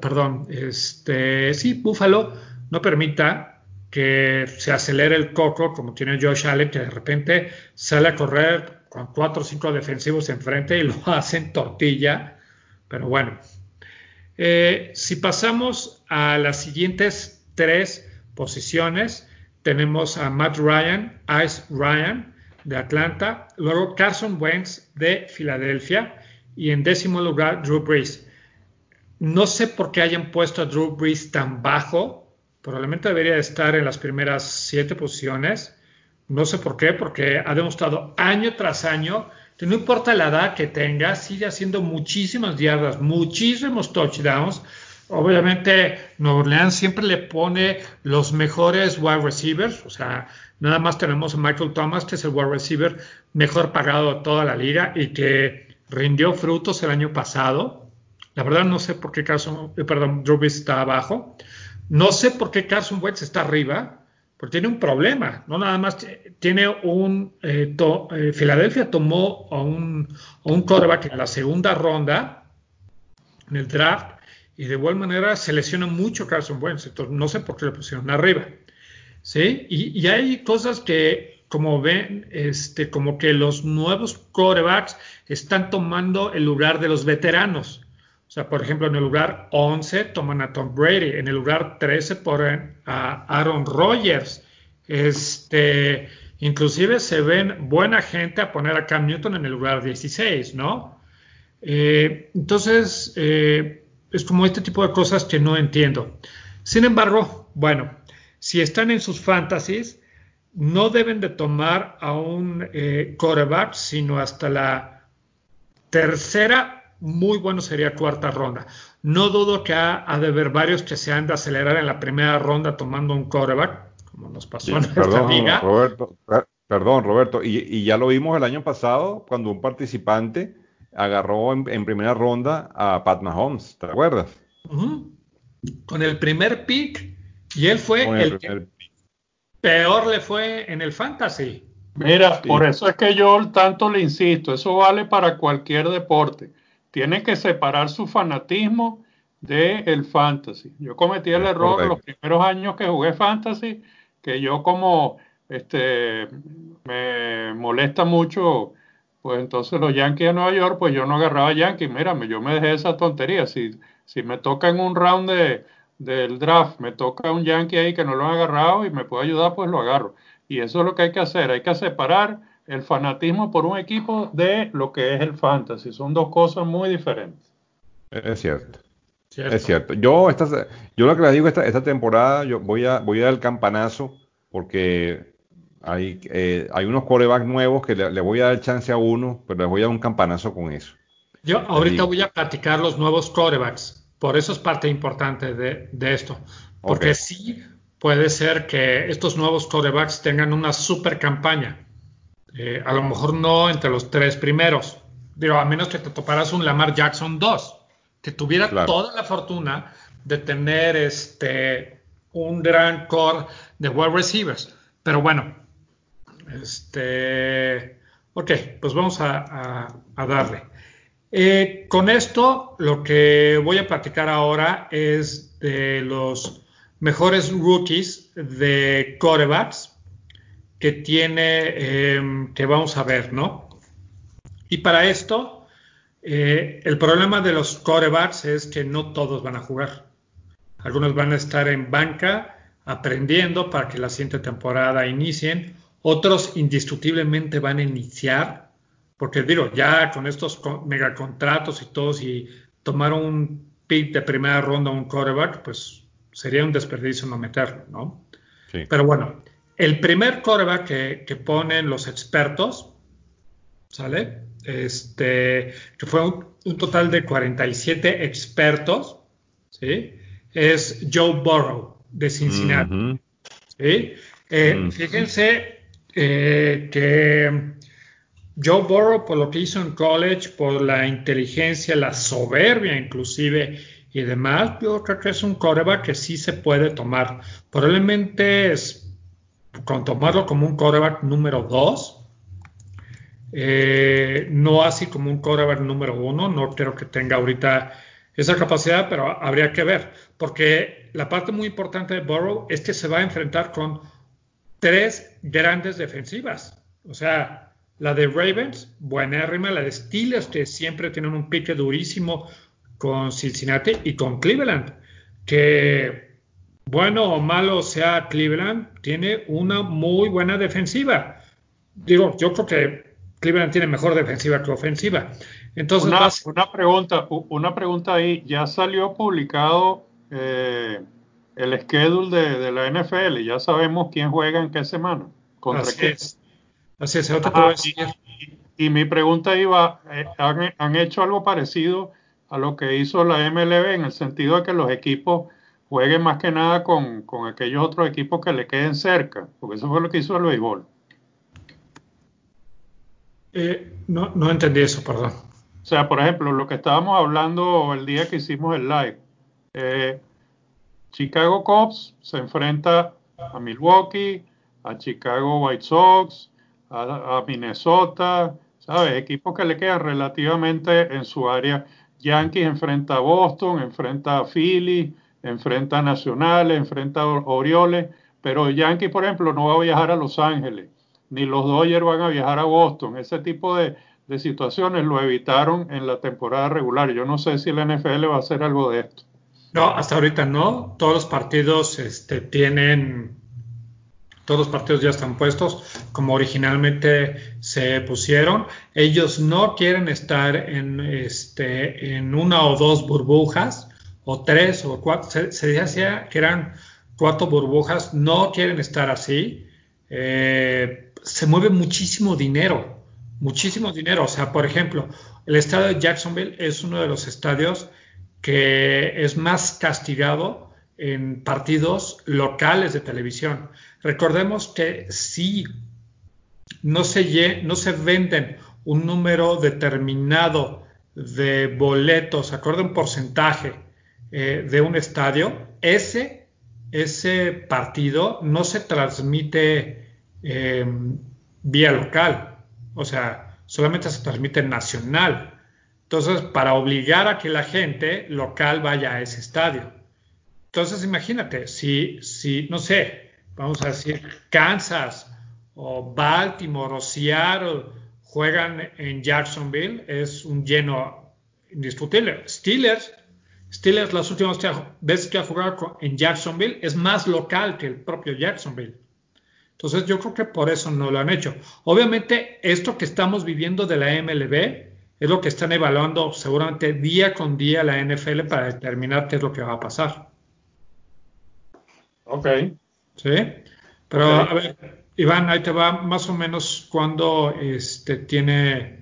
Speaker 2: no permita que se acelere el coco, como tiene Josh Allen, que de repente sale a correr con 4 o 5 defensivos enfrente y lo hacen tortilla. Pero bueno, si pasamos a las siguientes 3 posiciones, tenemos a Matt Ryan, Ice Ryan de Atlanta, luego Carson Wentz de Filadelfia y en 10º lugar Drew Brees. No sé por qué hayan puesto a Drew Brees tan bajo, probablemente debería estar en las primeras 7 posiciones. No sé por qué, porque ha demostrado año tras año que no importa la edad que tenga, sigue haciendo muchísimas yardas, muchísimos touchdowns. Obviamente, Nueva Orleans siempre le pone los mejores wide receivers, o sea, nada más tenemos a Michael Thomas, que es el wide receiver mejor pagado de toda la liga y que rindió frutos el año pasado. La verdad no sé por qué Drew Brees está abajo. No sé por qué Carson Wentz está arriba, porque tiene un problema. No nada más tiene Filadelfia tomó a un quarterback en la segunda ronda en el draft y de igual manera se lesiona mucho Carson Wentz. Entonces no sé por qué le pusieron arriba. ¿Sí? Y hay cosas que, como ven, como que los nuevos quarterbacks están tomando el lugar de los veteranos. O sea, por ejemplo, en el lugar 11 toman a Tom Brady, en el lugar 13 ponen a Aaron Rodgers. Inclusive se ven buena gente a poner a Cam Newton en el lugar 16, ¿no? Entonces, es como este tipo de cosas que no entiendo. Sin embargo, bueno, si están en sus fantasies, no deben de tomar a un quarterback, sino hasta la tercera, muy bueno sería 4ª ronda. No dudo que ha de haber varios que se han de acelerar en la primera ronda tomando un quarterback, como nos pasó en esta
Speaker 1: Perdón,
Speaker 2: liga.
Speaker 1: Roberto, perdón, Roberto, y ya lo vimos el año pasado cuando un participante agarró en primera ronda a Pat Mahomes, ¿te acuerdas?
Speaker 2: Uh-huh. Con el primer pick, y él fue
Speaker 1: Con el
Speaker 2: el que
Speaker 1: primer
Speaker 2: peor le fue en el fantasy.
Speaker 3: Mira, por
Speaker 1: pick.
Speaker 3: eso es que yo tanto le insisto, eso vale para cualquier deporte. Tienen que separar su fanatismo del fantasy. Yo cometí el
Speaker 1: Es
Speaker 3: error los
Speaker 1: correcto.
Speaker 3: primeros años que jugué fantasy, que yo como me molesta mucho, pues entonces los Yankees de Nueva York, pues yo no agarraba Yankees. Mírame, yo me dejé esa tontería. Si me toca en un round del draft, me toca un Yankee ahí que no lo han agarrado y me puede ayudar, pues lo agarro. Y eso es lo que hay que hacer, hay que separar el fanatismo por un equipo de lo que es el fantasy. Son 2 cosas muy diferentes.
Speaker 1: Es cierto. Es
Speaker 2: Cierto.
Speaker 1: cierto. Yo lo que les digo esta temporada, yo voy a dar el campanazo porque hay unos quarterbacks nuevos que le voy a dar chance a uno, pero les voy a dar un campanazo con eso.
Speaker 2: Yo
Speaker 1: Les
Speaker 2: ahorita
Speaker 1: digo.
Speaker 2: voy a platicar los nuevos quarterbacks, por eso es parte importante de esto,
Speaker 1: Ok,
Speaker 2: porque sí puede ser que estos nuevos quarterbacks tengan una super campaña. A lo mejor no entre los 3 primeros, digo, a menos que te toparas un Lamar Jackson 2, que tuviera
Speaker 1: claro.
Speaker 2: toda la fortuna de tener un gran core de wide receivers. Pero bueno, ok, pues vamos a darle. Con esto, lo que voy a platicar ahora es de los mejores rookies de quarterbacks que vamos a ver, ¿no? Y para esto, el problema de los quarterbacks es que no todos van a jugar. Algunos van a estar en banca aprendiendo para que la siguiente temporada inicien. Otros indiscutiblemente van a iniciar, porque digo, ya con estos megacontratos y todos, y tomar un pick de primera ronda a un quarterback, pues sería un desperdicio no meterlo, ¿no?
Speaker 1: Sí.
Speaker 2: Pero bueno, el primer quarterback que ponen los expertos, ¿sale? Que fue un total de 47 expertos, ¿sí? Es Joe Burrow de Cincinnati,
Speaker 1: Ujú,
Speaker 2: ¿sí?
Speaker 1: ujú.
Speaker 2: Fíjense que Joe Burrow, por lo que hizo en college, por la inteligencia, la soberbia inclusive y demás, yo creo que es un quarterback que sí se puede tomar. Probablemente es con tomarlo como un quarterback número 2, no así como un quarterback número 1. No creo que tenga ahorita esa capacidad, pero habría que ver, porque la parte muy importante de Burrow es que se va a enfrentar con 3 grandes defensivas. O sea, la de Ravens, buenérrima, la de Steelers, que siempre tienen un pique durísimo con Cincinnati, y con Cleveland, que bueno o malo sea Cleveland, tiene una muy buena defensiva. Digo, yo creo que Cleveland tiene mejor defensiva que ofensiva. Entonces vas.
Speaker 3: Una pregunta ahí. ¿Ya salió publicado el schedule de la NFL? ¿Ya sabemos quién juega en qué semana? ¿Contra
Speaker 2: Así
Speaker 3: quién?
Speaker 2: es. Así es, ahorita te voy a
Speaker 3: Ajá,
Speaker 2: decir.
Speaker 3: y mi pregunta iba, ¿han hecho algo parecido a lo que hizo la MLB en el sentido de que los equipos jueguen más que nada con aquellos otros equipos que le queden cerca? Porque eso fue lo que hizo el béisbol.
Speaker 2: No entendí eso, perdón.
Speaker 3: O sea, por ejemplo, lo que estábamos hablando el día que hicimos el live, eh, Chicago Cubs se enfrenta a Milwaukee, a Chicago White Sox, a Minnesota, ¿sabes? Equipos que le quedan relativamente en su área. Yankees enfrenta a Boston, enfrenta a Philly, enfrenta a Nacionales, enfrenta a Orioles, pero Yankees, por ejemplo, no va a viajar a Los Ángeles, ni los Dodgers van a viajar a Boston. Ese tipo de situaciones lo evitaron en la temporada regular. Yo no sé si la NFL va a hacer algo de esto.
Speaker 2: No, hasta ahorita no. Todos los partidos todos los partidos ya están puestos como originalmente se pusieron. Ellos no quieren estar en una o dos burbujas, o 3 o 4. Se decía que eran 4 burbujas. No quieren estar así. Se mueve muchísimo dinero, muchísimo dinero. O sea, por ejemplo, el estadio de Jacksonville es uno de los estadios que es más castigado en partidos locales de televisión. Recordemos que si no se venden un número determinado de boletos, acorde a un porcentaje de un estadio, ese partido no se transmite vía local, o sea, solamente se transmite nacional. Entonces, para obligar a que la gente local vaya a ese estadio. Entonces, imagínate, si, no sé, vamos a decir, Kansas o Baltimore o Seattle juegan en Jacksonville, es un lleno indiscutible. Steelers las últimas veces que ha jugado en Jacksonville es más local que el propio Jacksonville. Entonces, yo creo que por eso no lo han hecho. Obviamente, esto que estamos viviendo de la MLB es lo que están evaluando seguramente día con día la NFL para determinar qué es lo que va a pasar.
Speaker 3: Ok,
Speaker 2: ¿Sí? Pero
Speaker 3: ok.
Speaker 2: a ver, Iván, ahí te va más o menos cuando tiene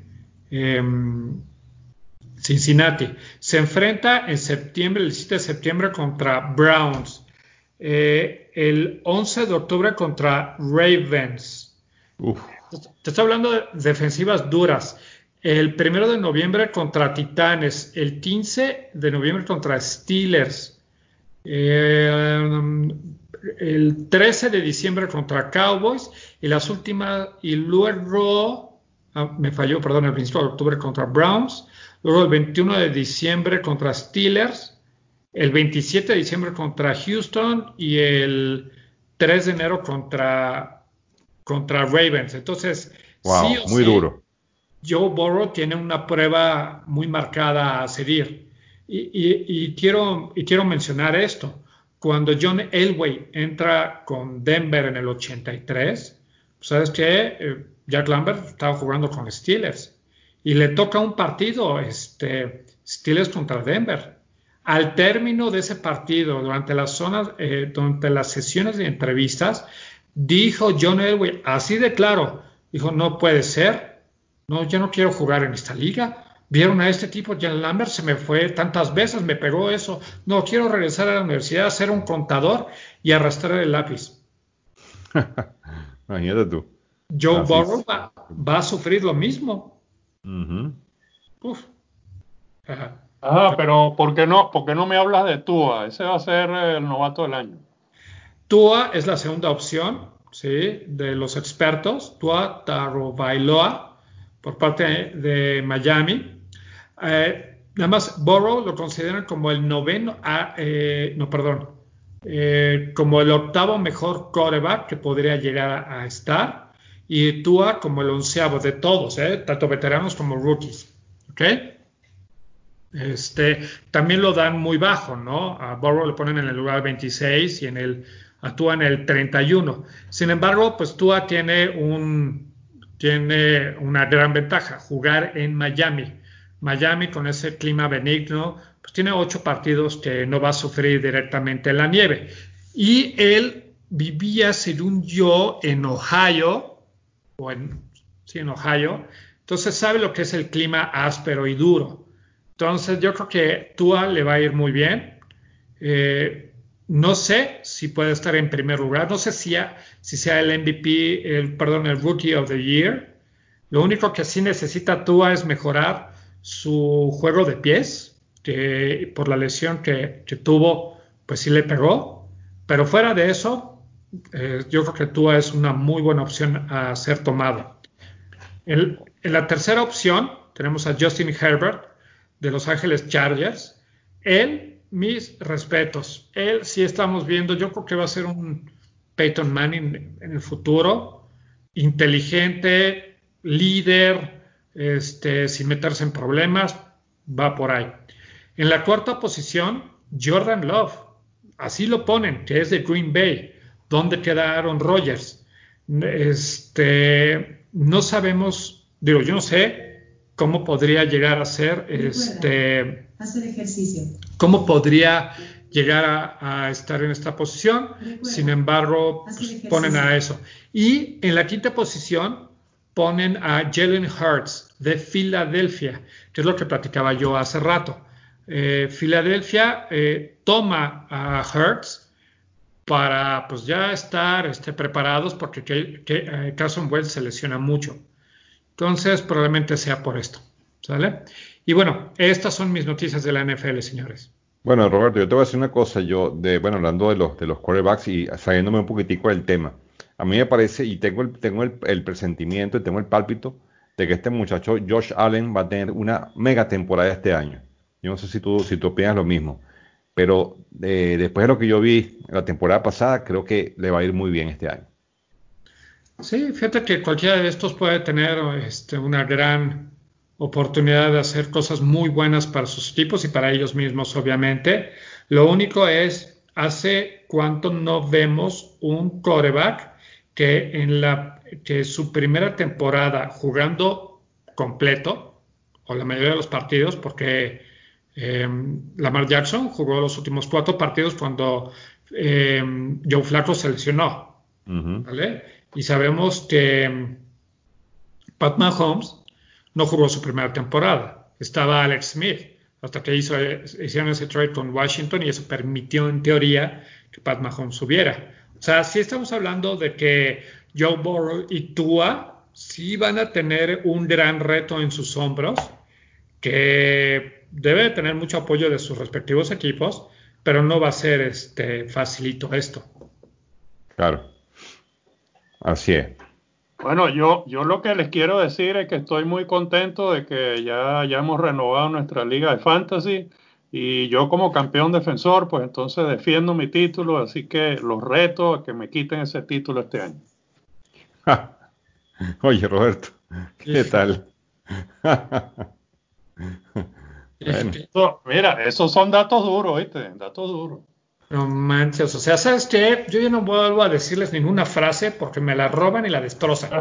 Speaker 2: Cincinnati. Se enfrenta en septiembre, el 17 de septiembre contra Browns. El 11 de octubre contra Ravens.
Speaker 1: Uf,
Speaker 2: Te estoy hablando de defensivas duras. El 1 de noviembre contra Titanes. El 15 de noviembre contra Steelers. Eh, el 13 de diciembre contra Cowboys. Y las últimas. Y luego. Me falló, perdón, el principio de octubre contra Browns. Luego el 21 de diciembre contra Steelers. El 27 de diciembre contra Houston. Y el 3 de enero contra Ravens. Entonces, sí
Speaker 1: wow,
Speaker 2: o
Speaker 1: muy
Speaker 2: sí,
Speaker 1: duro.
Speaker 2: Joe Burrow tiene una prueba muy marcada a seguir. Y quiero mencionar esto. Cuando John Elway entra con Denver en el 83, ¿sabes qué? Jack Lambert estaba jugando con Steelers y le toca un partido, Steelers contra Denver. Al término de ese partido, durante las sesiones de entrevistas, dijo John Elway, así de claro, dijo, no puede ser, no, yo no quiero jugar en esta liga. Vieron a este tipo, Jan Lambert, se me fue tantas veces, me pegó eso. No, quiero regresar a la universidad, ser un contador y arrastrar el lápiz.
Speaker 1: Imagínate tú.
Speaker 2: Joe
Speaker 1: Así
Speaker 2: Burrow
Speaker 1: es.
Speaker 2: va a sufrir lo mismo.
Speaker 1: Ujú.
Speaker 2: Uf. Ajá.
Speaker 3: Pero ¿por qué no me hablas de Tua? Ese va a ser el novato del año.
Speaker 2: Tua es la segunda opción, ¿sí? De los expertos. Tua Tagovailoa por parte de Miami. Nada más, Burrow lo consideran como el noveno, no, perdón, como el octavo mejor quarterback que podría llegar a estar. Y Tua como el onceavo de todos, tanto veteranos como rookies. ¿Ok? También lo dan muy bajo, ¿no? A Burrow le ponen en el lugar 26 y a Tua en el 31. Sin embargo, pues Tua tiene una gran ventaja, jugar en Miami. Miami con ese clima benigno, pues tiene 8 partidos que no va a sufrir directamente en la nieve. Y él vivía, según yo, en Ohio, o en, sí, en Ohio, entonces sabe lo que es el clima áspero y duro. Entonces yo creo que Tua le va a ir muy bien. Eh, no sé si puede estar en primer lugar, no sé si sea el MVP, perdón, el Rookie of the Year. Lo único que sí necesita Tua es mejorar su juego de pies, que por la lesión que tuvo, pues sí le pegó. Pero fuera de eso, yo creo que Tua es una muy buena opción a ser tomado. En la tercera opción tenemos a Justin Herbert de Los Ángeles Chargers. Él, mis respetos. Él sí estamos viendo, yo creo que va a ser un Peyton Manning en el futuro. Inteligente, líder, sin meterse en problemas, va por ahí. En la cuarta posición, Jordan Love. Así lo ponen, que es de Green Bay. ¿Dónde queda Aaron Rodgers? No sabemos, digo, yo no sé cómo podría llegar a ser, hacer ejercicio. Cómo podría llegar a estar en esta posición. Sin embargo, pues, ponen a eso. Y en la quinta posición ponen a Jalen Hurts de Filadelfia, que es lo que platicaba yo hace rato. Filadelfia toma a Hurts para pues ya estar preparados porque Carson Wentz se lesiona mucho. Entonces probablemente sea por esto, ¿sale? Y bueno, estas son mis noticias de la NFL, señores.
Speaker 1: Bueno, Roberto, yo te voy a decir una cosa, bueno, hablando de los quarterbacks y saliéndome un poquitico del tema, a mí me parece, y tengo el presentimiento y tengo el pálpito de que este muchacho Josh Allen va a tener una mega temporada este año. Yo no sé si tú opinas lo mismo, pero después de lo que yo vi la temporada pasada, creo que le va a ir muy bien este año.
Speaker 2: Sí, fíjate que cualquiera de estos puede tener una gran oportunidad de hacer cosas muy buenas para sus equipos y para ellos mismos, obviamente. Lo único es, ¿hace cuánto no vemos un quarterback que su primera temporada jugando completo, o la mayoría de los partidos, porque Lamar Jackson jugó los últimos 4 partidos cuando Joe Flacco se lesionó,
Speaker 1: Ujú.
Speaker 2: ¿vale? Y sabemos que Pat Mahomes no jugó su primera temporada. Estaba Alex Smith hasta que hicieron ese trade con Washington y eso permitió en teoría que Pat Mahomes subiera. O sea, sí estamos hablando de que Joe Burrow y Tua sí van a tener un gran reto en sus hombros, que debe tener mucho apoyo de sus respectivos equipos, pero no va a ser facilito esto.
Speaker 1: Claro, así es.
Speaker 3: Bueno, yo lo que les quiero decir es que estoy muy contento de que ya hemos renovado nuestra liga de fantasy y yo como campeón defensor, pues entonces defiendo mi título, así que los reto a que me quiten ese título este año.
Speaker 1: Oye, Roberto, ¿qué
Speaker 2: Híjole,
Speaker 1: tal? Bueno,
Speaker 2: híjole.
Speaker 3: Mira, esos son datos duros, ¿viste? Datos duros.
Speaker 2: No manches, o sea, ¿sabes qué? Yo ya no vuelvo a decirles ninguna frase porque me la roban y la destrozan.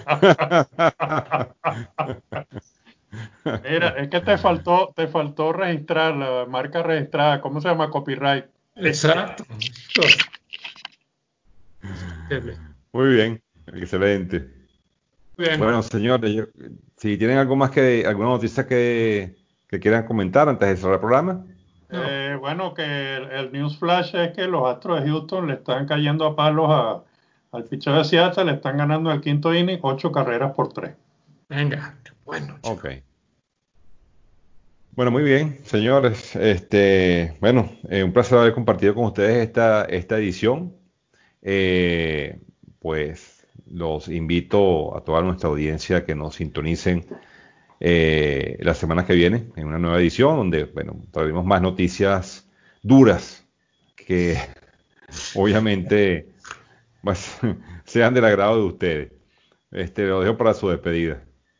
Speaker 3: Mira, es que te faltó registrar la marca registrada, ¿cómo se llama? Copyright.
Speaker 2: Exacto. Híjole. Terrible.
Speaker 1: muy bien, excelente.
Speaker 2: Bien.
Speaker 1: Bueno, señores, si tienen alguna noticia que quieran comentar antes de cerrar el programa.
Speaker 2: No,
Speaker 3: Bueno, que el news flash es que los Astros de Houston le están cayendo a palos al picheo de Seattle, están ganando el quinto inning 8 carreras por 3.
Speaker 2: Venga, qué bueno, chico.
Speaker 1: Ok. Bueno, muy bien, señores. Bueno, un placer haber compartido con ustedes esta edición. Eh, pues los invito a toda nuestra audiencia que nos sintonicen la semana que viene en una nueva edición donde, bueno, traeremos más noticias duras que obviamente pues, sean del agrado de ustedes. Lo dejo para su despedida.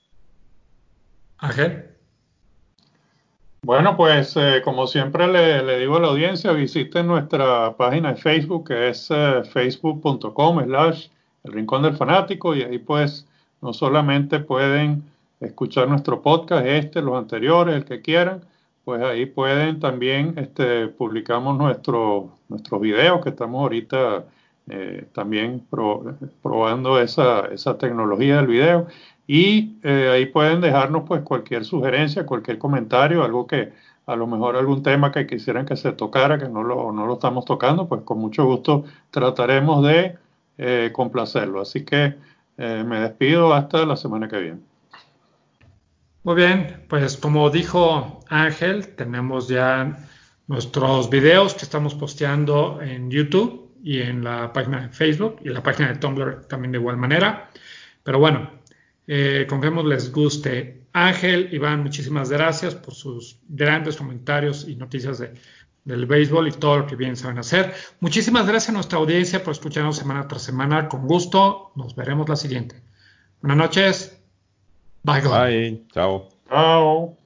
Speaker 2: Ángel.
Speaker 3: Bueno, pues como siempre le digo a la audiencia, visiten nuestra página de Facebook, que es facebook.com/El Rincón del Fanático, y ahí pues no solamente pueden escuchar nuestro podcast, los anteriores, el que quieran, pues ahí pueden también, publicamos nuestros videos, que estamos ahorita también probando esa tecnología del video. Y ahí pueden dejarnos pues cualquier sugerencia, cualquier comentario, algo que a lo mejor algún tema que quisieran que se tocara, que no lo estamos tocando, pues con mucho gusto trataremos de complacerlo. Así que me despido hasta la semana que viene.
Speaker 2: Muy bien, pues como dijo Ángel, tenemos ya nuestros videos que estamos posteando en YouTube y en la página de Facebook y la página de Tumblr también de igual manera. Pero bueno, confiemos les guste. Ángel, Iván, muchísimas gracias por sus grandes comentarios y noticias del béisbol y todo lo que bien saben hacer. Muchísimas gracias a nuestra audiencia por escucharnos semana tras semana. Con gusto, nos veremos la siguiente. Buenas noches. Bye, gone.
Speaker 1: Bye, chao.
Speaker 3: Chao.